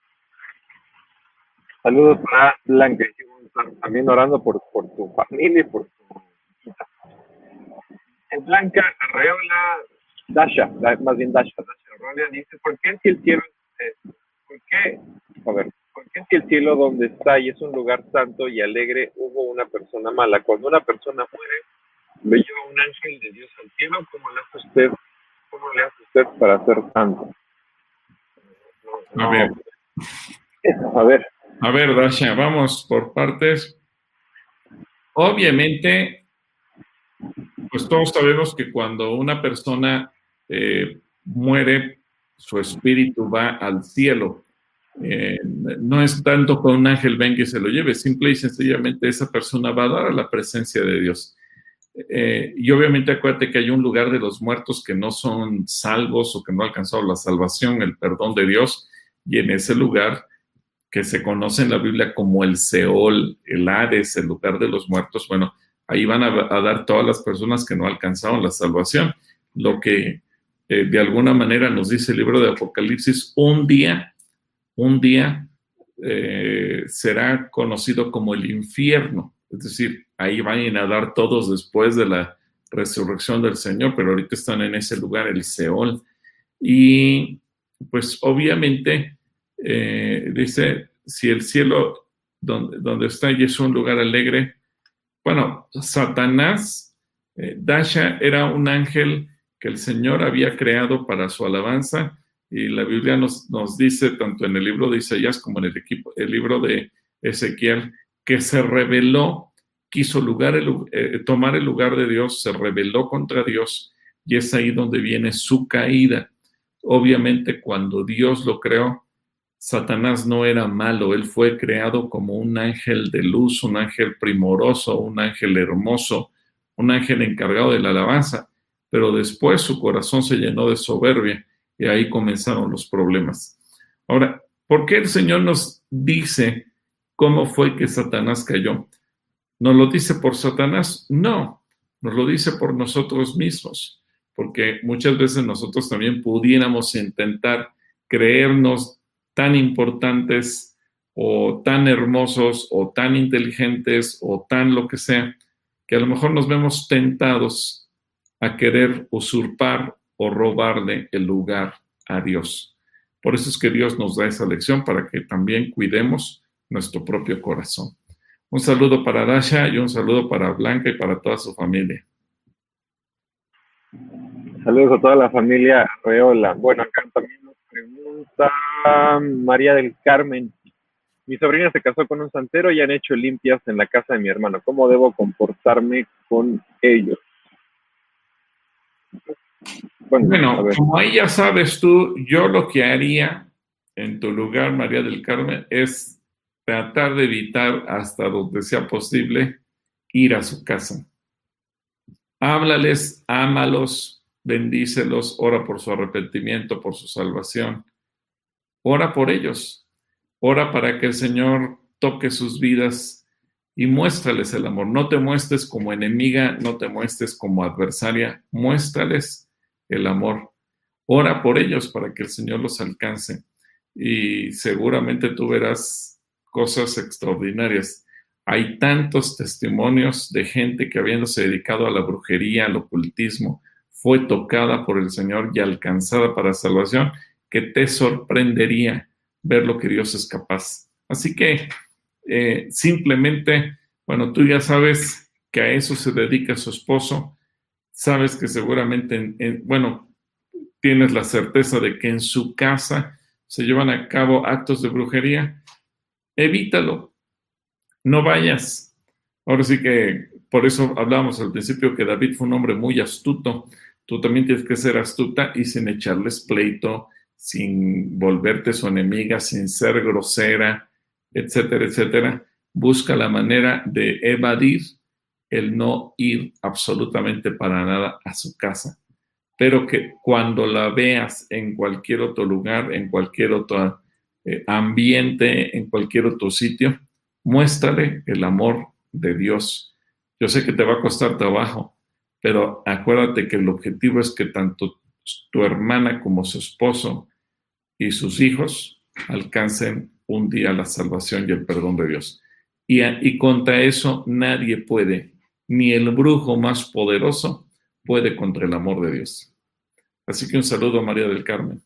Saludos para Blanca. También orando por, por tu familia y por tu hijita. Blanca Arreola Dasha, da, más bien Dasha, Dasha Rolia dice, ¿por qué si el cielo, eh, por qué, a ver, por qué si el cielo donde está y es un lugar santo y alegre hubo una persona mala? Cuando una persona muere, lo lleva un ángel de Dios al cielo, ¿cómo le hace usted, cómo le hace usted para ser santo? No, A no, ver, a ver. a ver, Dasha, vamos por partes. Obviamente, pues todos sabemos que cuando una persona eh, muere, su espíritu va al cielo. Eh, no es tanto que un ángel venga y se lo lleve, simple y sencillamente esa persona va a dar a la presencia de Dios. Eh, y obviamente acuérdate que hay un lugar de los muertos que no son salvos o que no han alcanzado la salvación, el perdón de Dios, y en ese lugar que se conoce en la Biblia como el Seol, el Hades, el lugar de los muertos, bueno, ahí van a, a dar todas las personas que no alcanzaron la salvación. Lo que eh, de alguna manera nos dice el libro de Apocalipsis, un día, un día eh, será conocido como el infierno. Es decir, ahí van a dar todos después de la resurrección del Señor, pero ahorita están en ese lugar, el Seol. Y pues obviamente eh, dice, si el cielo donde, donde está y es un lugar alegre, bueno, Satanás, eh, Dasha era un ángel que el Señor había creado para su alabanza, y la Biblia nos, nos dice, tanto en el libro de Isaías como en el, equipo, el libro de Ezequiel, que se rebeló, quiso lugar el, eh, tomar el lugar de Dios, se rebeló contra Dios, y es ahí donde viene su caída. Obviamente, cuando Dios lo creó, Satanás no era malo, él fue creado como un ángel de luz, un ángel primoroso, un ángel hermoso, un ángel encargado de la alabanza, pero después su corazón se llenó de soberbia y ahí comenzaron los problemas. Ahora, ¿por qué el Señor nos dice cómo fue que Satanás cayó? ¿Nos lo dice por Satanás? No, nos lo dice por nosotros mismos, porque muchas veces nosotros también pudiéramos intentar creernos tan importantes o tan hermosos o tan inteligentes o tan lo que sea, que a lo mejor nos vemos tentados a querer usurpar o robarle el lugar a Dios. Por eso es que Dios nos da esa lección, para que también cuidemos nuestro propio corazón. Un saludo para Dasha y un saludo para Blanca y para toda su familia. Saludos a toda la familia Reola. Bueno, acá también nos pregunta María del Carmen. Mi sobrina se casó con un santero y han hecho limpias en la casa de mi hermano. ¿Cómo debo comportarme con ellos? Bueno, bueno como ahí ya sabes tú, yo lo que haría en tu lugar, María del Carmen, es tratar de evitar hasta donde sea posible ir a su casa. Háblales, ámalos, bendícelos, ora por su arrepentimiento, por su salvación. Ora por ellos. Ora para que el Señor toque sus vidas y muéstrales el amor. No te muestres como enemiga, no te muestres como adversaria, muéstrales el amor. Ora por ellos para que el Señor los alcance y seguramente tú verás cosas extraordinarias. Hay tantos testimonios de gente que, habiéndose dedicado a la brujería, al ocultismo, fue tocada por el Señor y alcanzada para salvación, que te sorprendería ver lo que Dios es capaz. Así que eh, simplemente, bueno, tú ya sabes que a eso se dedica su esposo, sabes que seguramente, en, en, bueno, tienes la certeza de que en su casa se llevan a cabo actos de brujería. Evítalo, no vayas. Ahora sí que por eso hablábamos al principio que David fue un hombre muy astuto. Tú también tienes que ser astuta y sin echarles pleito, sin volverte su enemiga, sin ser grosera, etcétera, etcétera. Busca la manera de evadir el no ir absolutamente para nada a su casa. Pero que cuando la veas en cualquier otro lugar, en cualquier otro eh, ambiente, en cualquier otro sitio, muéstrale el amor de Dios. Yo sé que te va a costar trabajo, pero acuérdate que el objetivo es que tanto tu hermana como su esposo y sus hijos alcancen un día la salvación y el perdón de Dios. Y, y contra eso nadie puede, ni el brujo más poderoso puede contra el amor de Dios. Así que un saludo, María del Carmen.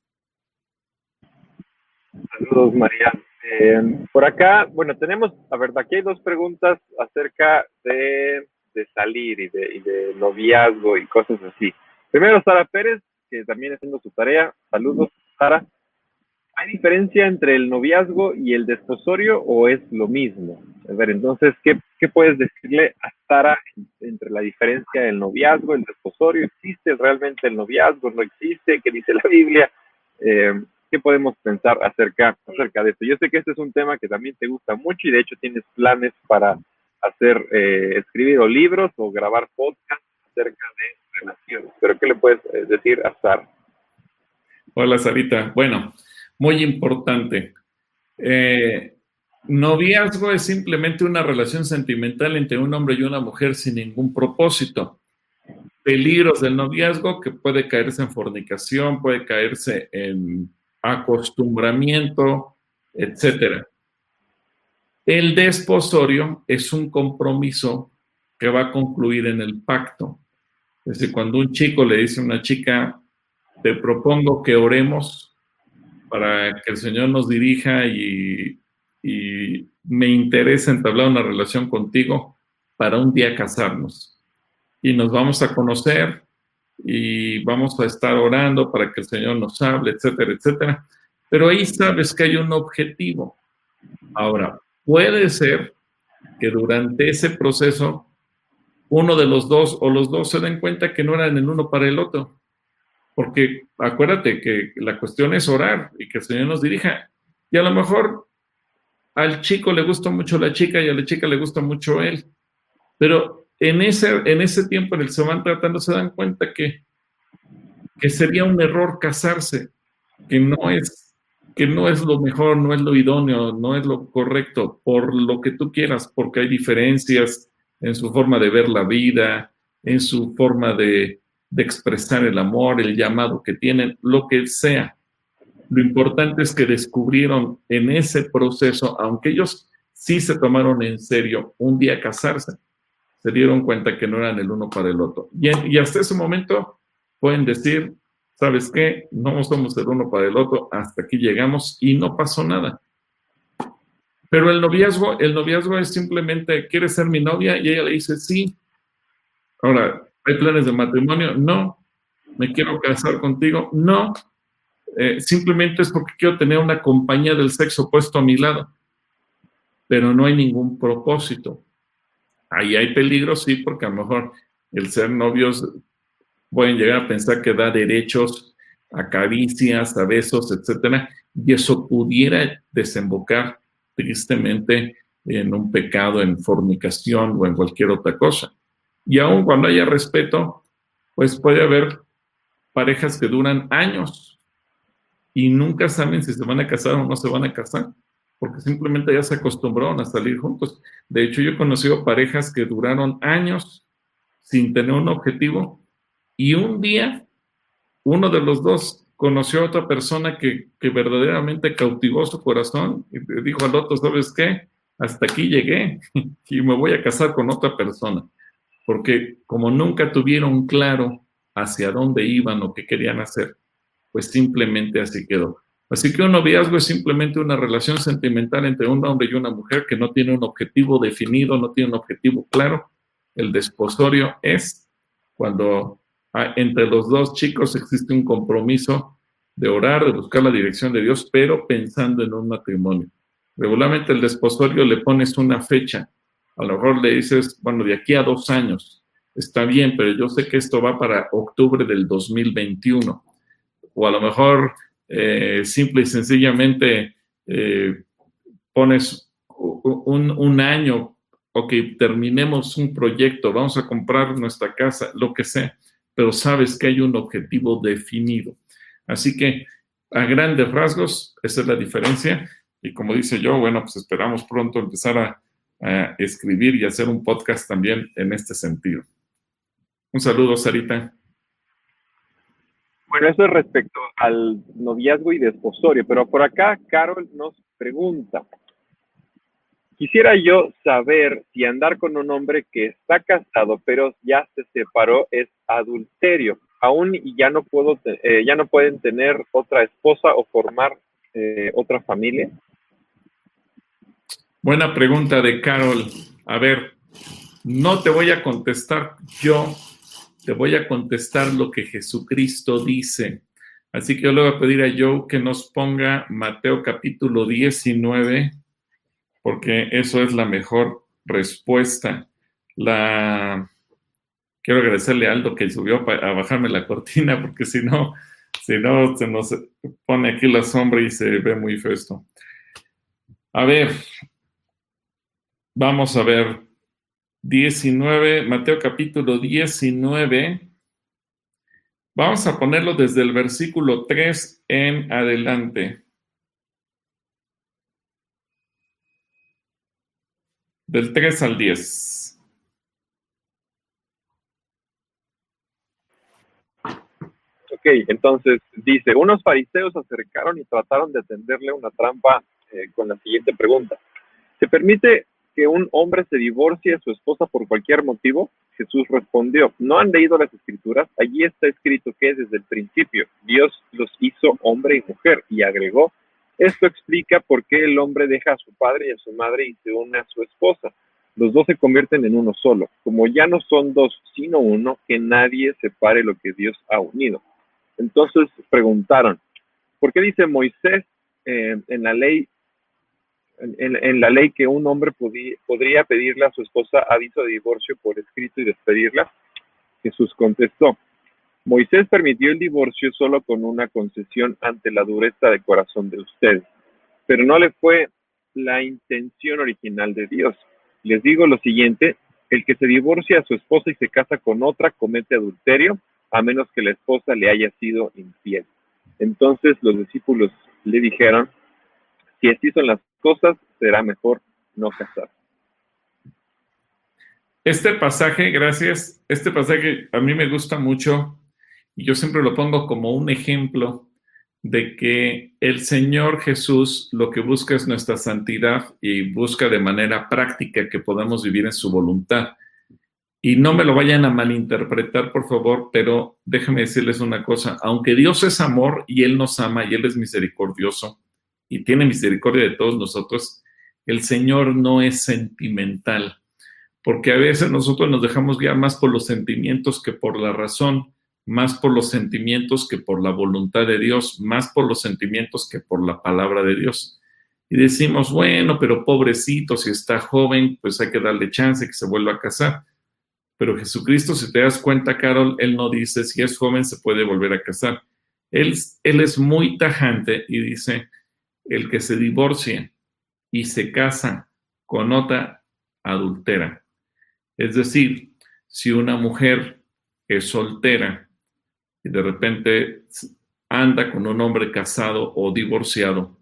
Saludos, María. Eh, por acá, bueno, tenemos, a ver, aquí hay dos preguntas acerca de, de salir y de, y de noviazgo y cosas así. Primero, Sara Pérez, que también está haciendo su tarea. Saludos, Sara. ¿Hay diferencia entre el noviazgo y el desposorio o es lo mismo? A ver, entonces, ¿qué, qué puedes decirle a Sara entre la diferencia del noviazgo y el desposorio? ¿Existe realmente el noviazgo? ¿No existe? ¿Qué dice la Biblia? Eh, ¿Qué podemos pensar acerca, acerca de esto? Yo sé que este es un tema que también te gusta mucho y de hecho tienes planes para hacer, eh, escribir o libros o grabar podcasts acerca de relaciones. Pero ¿qué le puedes decir a Sara? Hola, Sarita. Bueno, muy importante. Eh, noviazgo es simplemente una relación sentimental entre un hombre y una mujer sin ningún propósito. Peligros del noviazgo, que puede caerse en fornicación, puede caerse en acostumbramiento, etcétera. El desposorio es un compromiso que va a concluir en el pacto. Es decir, cuando un chico le dice a una chica, te propongo que oremos para que el Señor nos dirija y, y me interesa entablar una relación contigo para un día casarnos. Y nos vamos a conocer y vamos a estar orando para que el Señor nos hable, etcétera, etcétera. Pero ahí sabes que hay un objetivo. Ahora, puede ser que durante ese proceso uno de los dos o los dos se den cuenta que no eran el uno para el otro. Porque acuérdate que la cuestión es orar y que el Señor nos dirija. Y a lo mejor al chico le gusta mucho la chica y a la chica le gusta mucho él. Pero en ese, en ese tiempo en el que se van tratando se dan cuenta que, que sería un error casarse, que no es, que no es lo mejor, no es lo idóneo, no es lo correcto, por lo que tú quieras, porque hay diferencias en su forma de ver la vida, en su forma de, de expresar el amor, el llamado que tienen, lo que sea. Lo importante es que descubrieron en ese proceso, aunque ellos sí se tomaron en serio un día casarse, se dieron cuenta que no eran el uno para el otro. Y, en, y hasta ese momento pueden decir, ¿sabes qué? No somos el uno para el otro, hasta aquí llegamos y no pasó nada. Pero el noviazgo, el noviazgo es simplemente, ¿quieres ser mi novia? Y ella le dice, sí. Ahora, ¿hay planes de matrimonio? No. ¿Me quiero casar contigo? No. Eh, simplemente es porque quiero tener una compañía del sexo opuesto a mi lado. Pero no hay ningún propósito. Ahí hay peligro, sí, porque a lo mejor el ser novios pueden llegar a pensar que da derechos a caricias, a besos, etcétera, y eso pudiera desembocar tristemente en un pecado, en fornicación o en cualquier otra cosa. Y aun cuando haya respeto, pues puede haber parejas que duran años y nunca saben si se van a casar o no se van a casar, porque simplemente ya se acostumbraron a salir juntos. De hecho, yo he conocido parejas que duraron años sin tener un objetivo y un día uno de los dos conoció a otra persona que, que verdaderamente cautivó su corazón y le dijo al otro, ¿sabes qué? Hasta aquí llegué y me voy a casar con otra persona. Porque como nunca tuvieron claro hacia dónde iban o qué querían hacer, pues simplemente así quedó. Así que un noviazgo es simplemente una relación sentimental entre un hombre y una mujer que no tiene un objetivo definido, no tiene un objetivo claro. El desposorio es cuando entre los dos chicos existe un compromiso de orar, de buscar la dirección de Dios, pero pensando en un matrimonio. Regularmente el desposorio le pones una fecha. A lo mejor le dices, bueno, de aquí a dos años. Está bien, pero yo sé que esto va para octubre del dos mil veintiuno. O a lo mejor eh, simple y sencillamente eh, pones un, un año, ok, terminemos un proyecto, vamos a comprar nuestra casa, lo que sea, pero sabes que hay un objetivo definido. Así que a grandes rasgos, esa es la diferencia. Y como dice yo, bueno, pues esperamos pronto empezar a, a escribir y hacer un podcast también en este sentido. Un saludo, Sarita. Bueno, eso es respecto al noviazgo y desposorio, pero por acá Carol nos pregunta, quisiera yo saber si andar con un hombre que está casado pero ya se separó es adulterio. aún y ya no puedo, eh, ya no pueden tener otra esposa o formar eh, otra familia? Buena pregunta de Carol. A ver, no te voy a contestar yo, te voy a contestar lo que Jesucristo dice. Así que yo le voy a pedir a Joe que nos ponga Mateo capítulo diecinueve, porque eso es la mejor respuesta. La... Quiero agradecerle a Aldo que subió a bajarme la cortina, porque si no, si no se nos pone aquí la sombra y se ve muy feo esto. A ver, vamos a ver. diecinueve, Mateo capítulo diecinueve. Vamos a ponerlo desde el versículo tres en adelante. Del tres al diez. Ok, entonces dice, unos fariseos se acercaron y trataron de tenderle una trampa eh, con la siguiente pregunta. ¿Se permite que un hombre se divorcie de su esposa por cualquier motivo? Jesús respondió, ¿no han leído las escrituras? Allí está escrito que desde el principio Dios los hizo hombre y mujer, y agregó, esto explica por qué el hombre deja a su padre y a su madre y se une a su esposa. Los dos se convierten en uno solo. Como ya no son dos, sino uno, que nadie separe lo que Dios ha unido. Entonces preguntaron, ¿por qué dice Moisés eh, en la ley En, en la ley que un hombre podía, podría pedirle a su esposa aviso de divorcio por escrito y despedirla? Jesús contestó, Moisés permitió el divorcio solo con una concesión ante la dureza de corazón de ustedes, pero no le fue la intención original de Dios. Les digo lo siguiente, el que se divorcia a su esposa y se casa con otra comete adulterio, a menos que la esposa le haya sido infiel. Entonces los discípulos le dijeron, si así son las cosas, será mejor no casar. Este pasaje, gracias, este pasaje a mí me gusta mucho y yo siempre lo pongo como un ejemplo de que el Señor Jesús lo que busca es nuestra santidad y busca de manera práctica que podamos vivir en su voluntad. Y no me lo vayan a malinterpretar, por favor, pero déjenme decirles una cosa, aunque Dios es amor y Él nos ama y Él es misericordioso, y tiene misericordia de todos nosotros, el Señor no es sentimental, porque a veces nosotros nos dejamos guiar más por los sentimientos que por la razón, más por los sentimientos que por la voluntad de Dios, más por los sentimientos que por la palabra de Dios. Y decimos, bueno, pero pobrecito, si está joven, pues hay que darle chance que se vuelva a casar. Pero Jesucristo, si te das cuenta, Carol, Él no dice, si es joven se puede volver a casar. Él, él es muy tajante y dice, el que se divorcia y se casa con otra adultera. Es decir, si una mujer es soltera y de repente anda con un hombre casado o divorciado,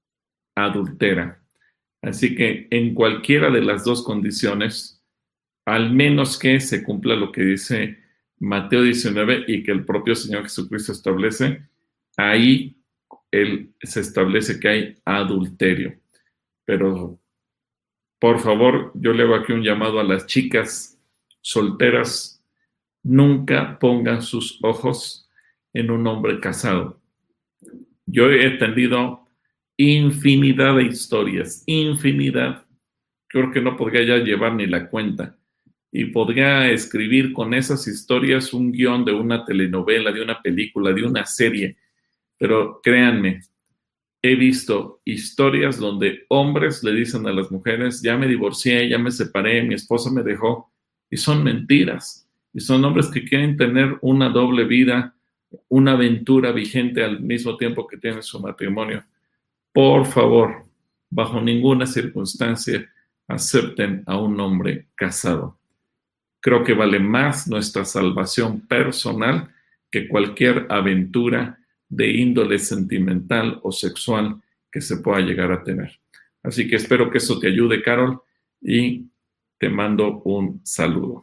adultera. Así que en cualquiera de las dos condiciones, al menos que se cumpla lo que dice Mateo diecinueve y que el propio Señor Jesucristo establece, ahí él se establece que hay adulterio. Pero, por favor, yo le hago aquí un llamado a las chicas solteras, nunca pongan sus ojos en un hombre casado. Yo he atendido infinidad de historias, infinidad. Creo que no podría ya llevar ni la cuenta. Y podría escribir con esas historias un guión de una telenovela, de una película, de una serie. Pero créanme, he visto historias donde hombres le dicen a las mujeres, ya me divorcié, ya me separé, mi esposo me dejó, y son mentiras. Y son hombres que quieren tener una doble vida, una aventura vigente al mismo tiempo que tienen su matrimonio. Por favor, bajo ninguna circunstancia, acepten a un hombre casado. Creo que vale más nuestra salvación personal que cualquier aventura de índole sentimental o sexual que se pueda llegar a tener. Así que espero que eso te ayude, Carol, y te mando un saludo.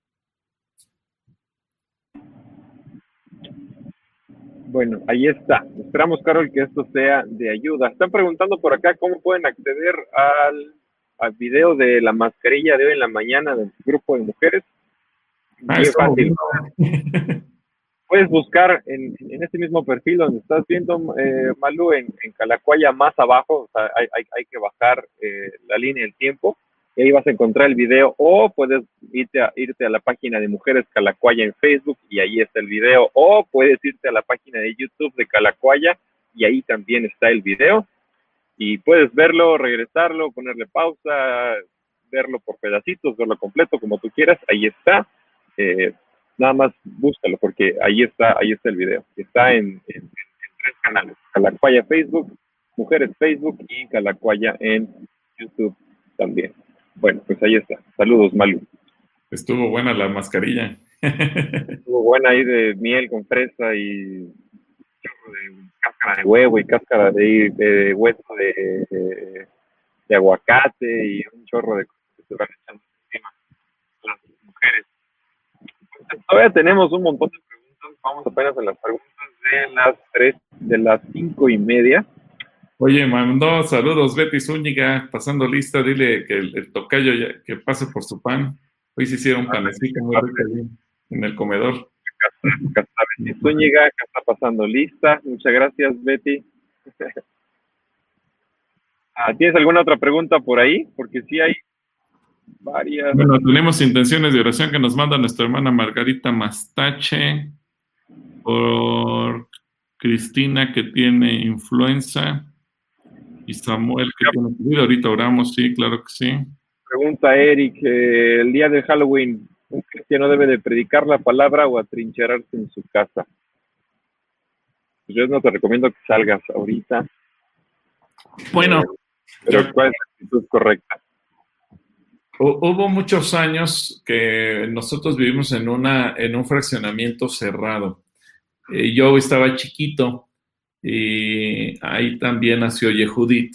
Bueno, ahí está. Esperamos, Carol, que esto sea de ayuda. Están preguntando por acá cómo pueden acceder al, al video de la mascarilla de hoy en la mañana del grupo de mujeres. Ah, Bien fácil. puedes buscar en, en ese mismo perfil donde estás viendo, eh, Malu, en, en Calacuaya más abajo, o sea, hay, hay, hay que bajar eh, la línea del tiempo, y ahí vas a encontrar el video, o puedes irte a, irte a la página de Mujeres Calacuaya en Facebook, y ahí está el video, o puedes irte a la página de YouTube de Calacuaya, y ahí también está el video, y puedes verlo, regresarlo, ponerle pausa, verlo por pedacitos, verlo completo, como tú quieras, ahí está. Eh, nada más búscalo, porque ahí está, ahí está el video. Está en, en, en tres canales: Calacuaya Facebook, Mujeres Facebook y Calacuaya en YouTube también. Bueno, pues ahí está. Saludos, Malu. Estuvo buena la mascarilla. Estuvo buena ahí de miel con fresa y chorro de cáscara de huevo y cáscara de, de hueso de, de, de aguacate y un chorro de cosas que se van echando encima las mujeres. Entonces, todavía tenemos un montón de preguntas. Vamos apenas a las preguntas de las tres, de las cinco y media. Oye, mandó saludos Betty Zúñiga, pasando lista, dile que el, el tocayo ya, que pase por su pan. Hoy se hicieron panecito muy rico ahí en el comedor. Acá está, acá está Betty Zúñiga, acá está pasando lista. Muchas gracias, Betty. ¿Tienes alguna otra pregunta por ahí? Porque sí hay varias. Bueno, tenemos intenciones de oración que nos manda nuestra hermana Margarita Mastache por Cristina, que tiene influenza, y Samuel, que tiene COVID. Ahorita oramos, sí, claro que sí. Pregunta Eric, eh, el día de Halloween, ¿un cristiano debe de predicar la palabra o atrincherarse en su casa? Pues yo no te recomiendo que salgas ahorita. Bueno, eh, pero yo, ¿cuál es la actitud correcta? Hubo muchos años que nosotros vivimos en, una, en un fraccionamiento cerrado. Eh, yo estaba chiquito y ahí también nació Yehudit.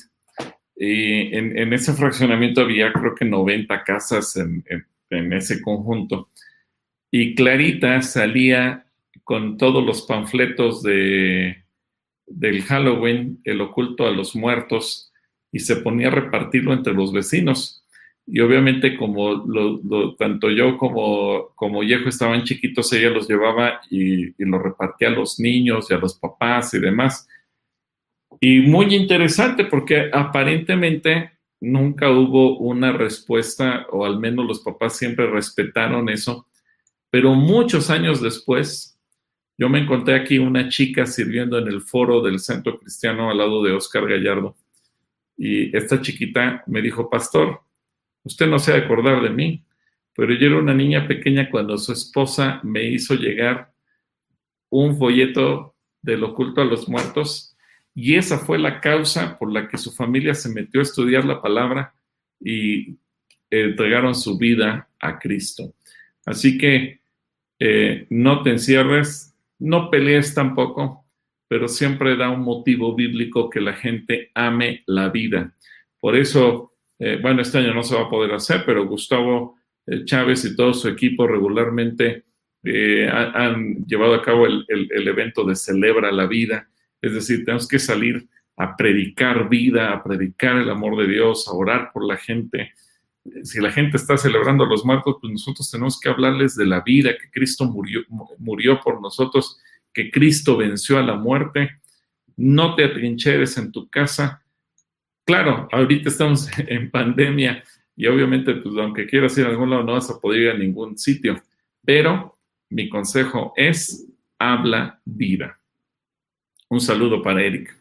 Y en, en ese fraccionamiento había creo que noventa casas en, en, en ese conjunto. Y Clarita salía con todos los panfletos de, del Halloween, el oculto a los muertos, y se ponía a repartirlo entre los vecinos. Y obviamente como lo, lo, tanto yo como, como Yejo estaban chiquitos, ella los llevaba y, y los repartía a los niños y a los papás y demás. Y muy interesante porque aparentemente nunca hubo una respuesta, o al menos los papás siempre respetaron eso. Pero muchos años después, yo me encontré aquí una chica sirviendo en el foro del Centro Cristiano al lado de Oscar Gallardo. Y esta chiquita me dijo: pastor, usted no se va a acordar de mí, pero yo era una niña pequeña cuando su esposa me hizo llegar un folleto del oculto a los muertos, y esa fue la causa por la que su familia se metió a estudiar la palabra y entregaron su vida a Cristo. Así que eh, no te encierres, no pelees tampoco, pero siempre da un motivo bíblico que la gente ame la vida. Por eso, Eh, bueno, este año no se va a poder hacer, pero Gustavo eh, Chávez y todo su equipo regularmente eh, han, han llevado a cabo el, el, el evento de Celebra la Vida. Es decir, tenemos que salir a predicar vida, a predicar el amor de Dios, a orar por la gente. Si la gente está celebrando a los muertos, pues nosotros tenemos que hablarles de la vida, que Cristo murió, murió por nosotros, que Cristo venció a la muerte. No te atrincheres en tu casa. Claro, ahorita estamos en pandemia y obviamente, pues aunque quieras ir a algún lado, no vas a poder ir a ningún sitio. Pero mi consejo es: habla vida. Un saludo para Eric.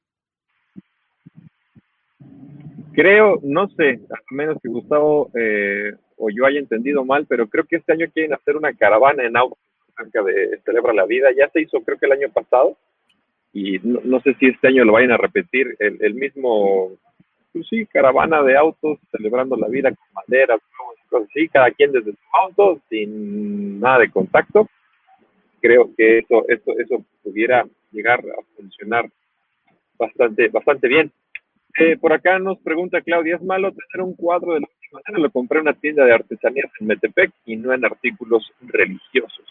Creo, no sé, a menos que Gustavo eh, o yo haya entendido mal, pero creo que este año quieren hacer una caravana en auto acerca de Celebra la Vida. Ya se hizo, creo que el año pasado. Y no, no sé si este año lo vayan a repetir, el, el mismo, pues sí, caravana de autos celebrando la vida con banderas, cosas así, cada quien desde su auto, sin nada de contacto. Creo que eso, eso, eso pudiera llegar a funcionar bastante, bastante bien. Eh, por acá nos pregunta Claudia: ¿es malo tener un cuadro de la última cena? Lo compré en una tienda de artesanías en Metepec y no en artículos religiosos.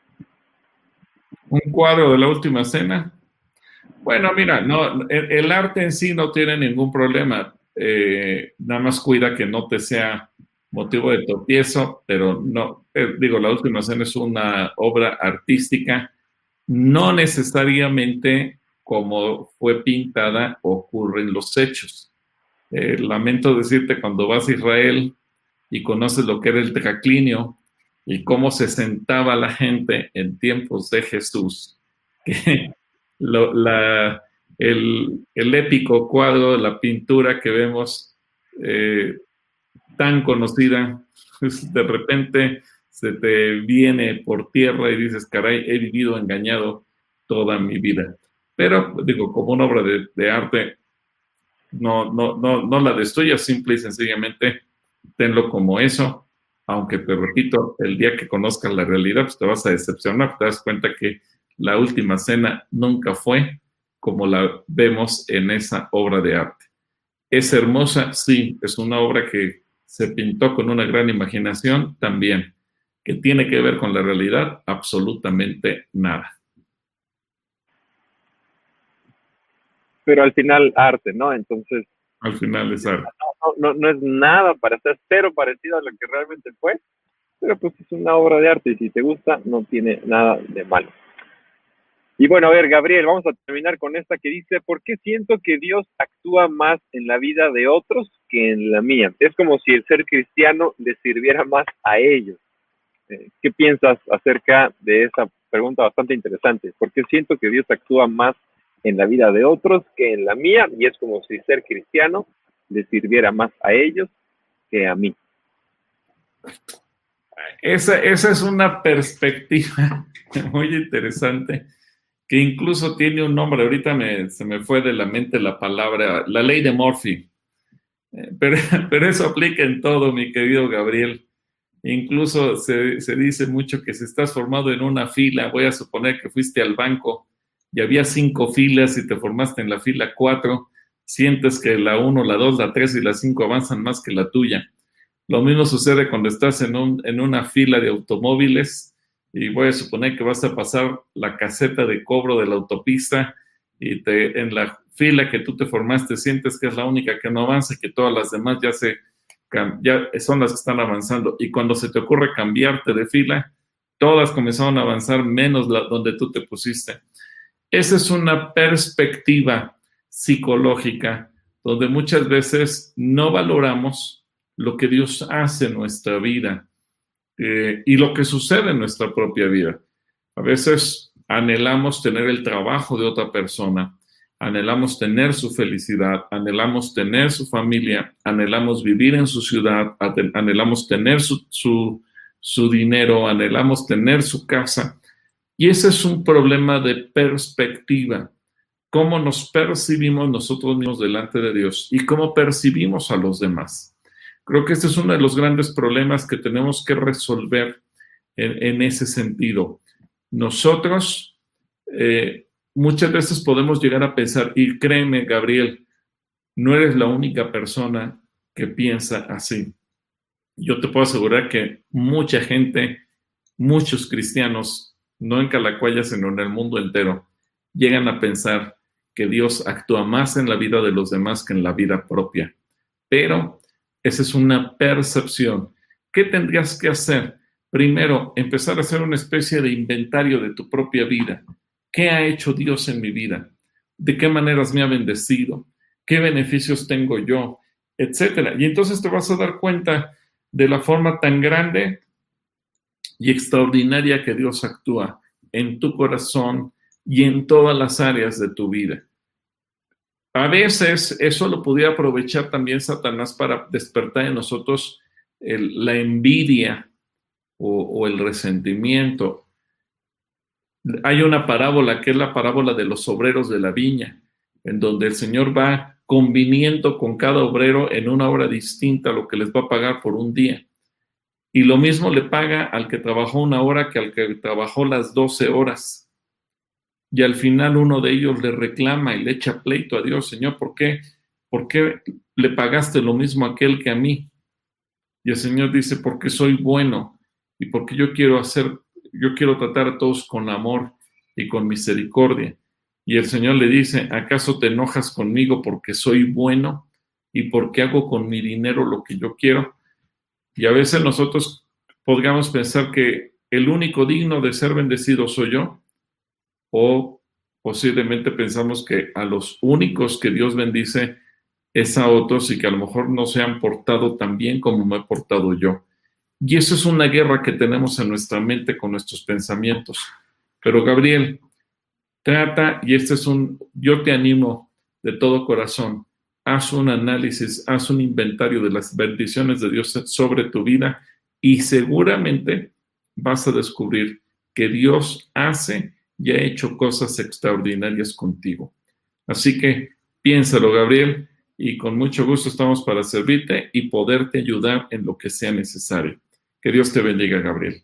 ¿Un cuadro de la última cena? Bueno, mira, no, el, el arte en sí no tiene ningún problema. Eh, nada más cuida que no te sea motivo de tropiezo, pero no, eh, digo, la última cena es una obra artística no necesariamente como fue pintada ocurren los hechos. Eh, lamento decirte, cuando vas a Israel y conoces lo que era el triclinio y cómo se sentaba la gente en tiempos de Jesús, que lo, la, el, el épico cuadro, la pintura que vemos eh, tan conocida, pues de repente se te viene por tierra y dices, caray, he vivido engañado toda mi vida. Pero, digo, como una obra de, de arte, no, no, no, no la destruyas, simple y sencillamente tenlo como eso, aunque te repito, el día que conozcas la realidad, pues te vas a decepcionar, te das cuenta que la última cena nunca fue como la vemos en esa obra de arte. ¿Es hermosa? Sí, es una obra que se pintó con una gran imaginación también. ¿Que tiene que ver con la realidad? Absolutamente nada. Pero al final arte, ¿no? Entonces... Al final es arte. No, no, no es nada para ser cero parecido a lo que realmente fue, pero pues es una obra de arte y si te gusta no tiene nada de malo. Y bueno, a ver, Gabriel, vamos a terminar con esta que dice, ¿por qué siento que Dios actúa más en la vida de otros que en la mía? Es como si el ser cristiano les sirviera más a ellos. Eh, ¿Qué piensas acerca de esa pregunta bastante interesante? ¿Por qué siento que Dios actúa más en la vida de otros que en la mía? Y es como si ser cristiano les sirviera más a ellos que a mí. Esa, esa es una perspectiva muy interesante, que incluso tiene un nombre. Ahorita me, se me fue de la mente la palabra, la ley de Murphy. Pero, pero eso aplica en todo, mi querido Gabriel. Incluso se, se dice mucho que si estás formado en una fila, voy a suponer que fuiste al banco y había cinco filas y te formaste en la fila cuatro, sientes que la uno, la dos, la tres y la cinco avanzan más que la tuya. Lo mismo sucede cuando estás en, un, en una fila de automóviles y voy a suponer que vas a pasar la caseta de cobro de la autopista y te, en la fila que tú te formaste sientes que es la única que no avanza y que todas las demás ya, se, ya son las que están avanzando. Y cuando se te ocurre cambiarte de fila, todas comenzaron a avanzar menos la, donde tú te pusiste. Esa es una perspectiva psicológica donde muchas veces no valoramos lo que Dios hace en nuestra vida eh, y lo que sucede en nuestra propia vida. A veces anhelamos tener el trabajo de otra persona, anhelamos tener su felicidad, anhelamos tener su familia, anhelamos vivir en su ciudad, anhelamos tener su, su, su dinero, anhelamos tener su casa. Y ese es un problema de perspectiva. Cómo nos percibimos nosotros mismos delante de Dios y cómo percibimos a los demás. Creo que este es uno de los grandes problemas que tenemos que resolver en, en ese sentido. Nosotros eh, muchas veces podemos llegar a pensar, y créeme, Gabriel, no eres la única persona que piensa así. Yo te puedo asegurar que mucha gente, muchos cristianos, no en Calacuaya, sino en el mundo entero, llegan a pensar que Dios actúa más en la vida de los demás que en la vida propia. Pero esa es una percepción. ¿Qué tendrías que hacer? Primero, empezar a hacer una especie de inventario de tu propia vida. ¿Qué ha hecho Dios en mi vida? ¿De qué maneras me ha bendecido? ¿Qué beneficios tengo yo? Etcétera. Y entonces te vas a dar cuenta de la forma tan grande y extraordinaria que Dios actúa en tu corazón y en todas las áreas de tu vida. A veces eso lo podía aprovechar también Satanás para despertar en nosotros el, la envidia o, o el resentimiento. Hay una parábola que es la parábola de los obreros de la viña, en donde el Señor va conviniendo con cada obrero en una hora distinta lo que les va a pagar por un día. Y lo mismo le paga al que trabajó una hora que al que trabajó las doce horas. Y al final uno de ellos le reclama y le echa pleito a Dios. Señor, ¿por qué? ¿Por qué le pagaste lo mismo a aquel que a mí? Y el Señor dice, porque soy bueno y porque yo quiero hacer, yo quiero tratar a todos con amor y con misericordia. Y el Señor le dice, ¿acaso te enojas conmigo porque soy bueno y porque hago con mi dinero lo que yo quiero? Y a veces nosotros podríamos pensar que el único digno de ser bendecido soy yo. o posiblemente pensamos que a los únicos que Dios bendice es a otros y que a lo mejor no se han portado tan bien como me he portado yo. Y eso es una guerra que tenemos en nuestra mente con nuestros pensamientos. Pero Gabriel, trata, y este es un, yo te animo de todo corazón, haz un análisis, haz un inventario de las bendiciones de Dios sobre tu vida y seguramente vas a descubrir que Dios hace y ha hecho cosas extraordinarias contigo. Así que piénsalo, Gabriel, y con mucho gusto estamos para servirte y poderte ayudar en lo que sea necesario. Que Dios te bendiga, Gabriel.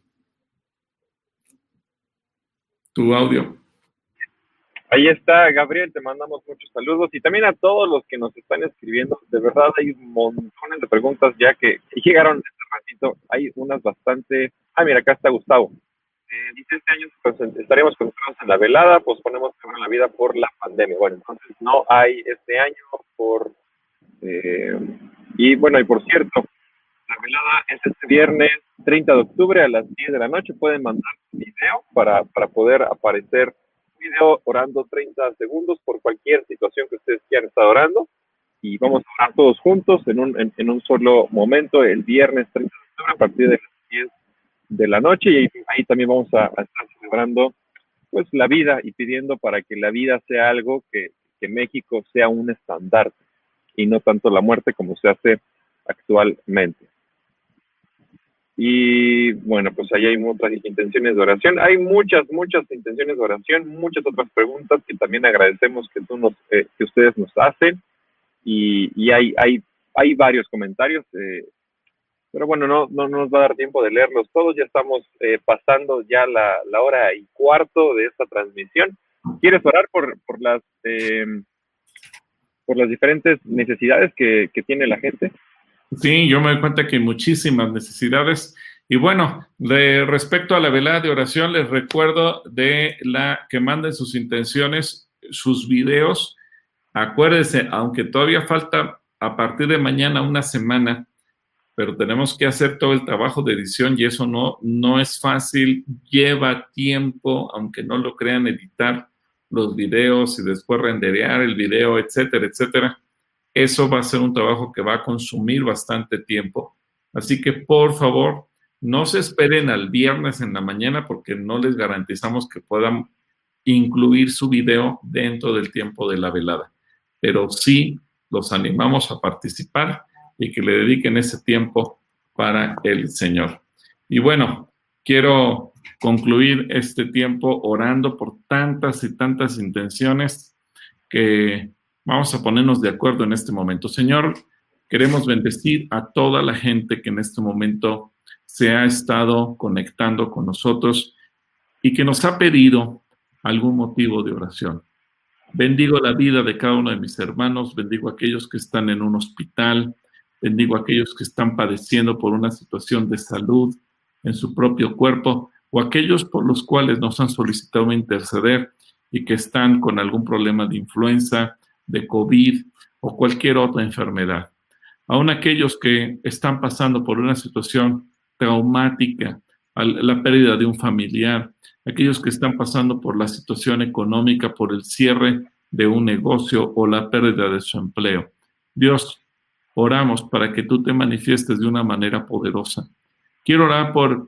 Tu audio. Ahí está, Gabriel, te mandamos muchos saludos y también a todos los que nos están escribiendo. De verdad hay montones de preguntas ya que llegaron este ratito. Hay unas bastante... Ah, mira, acá está Gustavo. Eh, dice, este año pues, estaremos concentrados en la velada, pues ponemos en la vida por la pandemia. Bueno, entonces no hay este año por... Eh, y bueno, y por cierto, la velada es este viernes treinta de octubre a las diez de la noche. Pueden mandar un video para, para poder aparecer video orando treinta segundos por cualquier situación que ustedes quieran estar orando y vamos a orar todos juntos en un, en, en un solo momento el viernes treinta de octubre a partir de las diez de la noche y ahí, ahí también vamos a, a estar celebrando pues la vida y pidiendo para que la vida sea algo que, que México sea un estandarte y no tanto la muerte como se hace actualmente. Y bueno, pues ahí hay muchas intenciones de oración. Hay muchas, muchas intenciones de oración, muchas otras preguntas que también agradecemos que, tú nos, eh, que ustedes nos hacen. Y, y hay, hay, hay varios comentarios, eh, pero bueno, no, no, no nos va a dar tiempo de leerlos todos. Ya estamos eh, pasando ya la, la hora y cuarto de esta transmisión. ¿Quieres orar por, por, las, eh, por las diferentes necesidades que, que tiene la gente? Sí, yo me doy cuenta que hay muchísimas necesidades. Y bueno, de respecto a la velada de oración, les recuerdo de la que manden sus intenciones, sus videos. Acuérdense, aunque todavía falta a partir de mañana una semana, pero tenemos que hacer todo el trabajo de edición y eso no, no es fácil, lleva tiempo, aunque no lo crean, editar los videos y después renderear el video, etcétera, etcétera. Eso va a ser un trabajo que va a consumir bastante tiempo. Así que, por favor, no se esperen al viernes en la mañana porque no les garantizamos que puedan incluir su video dentro del tiempo de la velada. Pero sí los animamos a participar y que le dediquen ese tiempo para el Señor. Y bueno, quiero concluir este tiempo orando por tantas y tantas intenciones que vamos a ponernos de acuerdo en este momento. Señor, queremos bendecir a toda la gente que en este momento se ha estado conectando con nosotros y que nos ha pedido algún motivo de oración. Bendigo la vida de cada uno de mis hermanos, bendigo a aquellos que están en un hospital, bendigo a aquellos que están padeciendo por una situación de salud en su propio cuerpo o aquellos por los cuales nos han solicitado interceder y que están con algún problema de influenza, de COVID o cualquier otra enfermedad. Aún aquellos que están pasando por una situación traumática, la pérdida de un familiar, aquellos que están pasando por la situación económica, por el cierre de un negocio o la pérdida de su empleo. Dios, oramos para que tú te manifiestes de una manera poderosa. Quiero orar por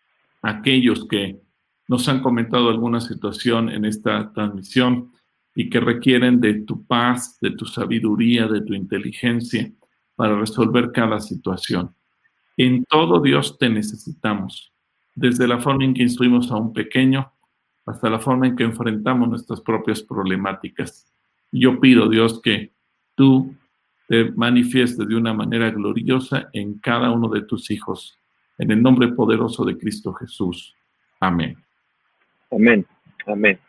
aquellos que nos han comentado alguna situación en esta transmisión y que requieren de tu paz, de tu sabiduría, de tu inteligencia para resolver cada situación. En todo, Dios, te necesitamos, desde la forma en que instruimos a un pequeño hasta la forma en que enfrentamos nuestras propias problemáticas. Yo pido, Dios, que tú te manifiestes de una manera gloriosa en cada uno de tus hijos, en el nombre poderoso de Cristo Jesús. Amén. Amén. Amén.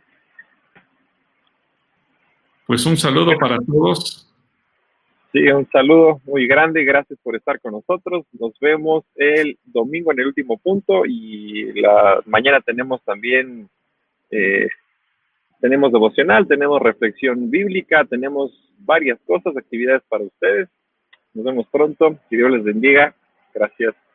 Pues un saludo para todos. Sí, un saludo muy grande. Gracias por estar con nosotros. Nos vemos el domingo en el último punto y la mañana tenemos también eh, tenemos devocional, tenemos reflexión bíblica, tenemos varias cosas, actividades para ustedes. Nos vemos pronto. Que Dios les bendiga. Gracias.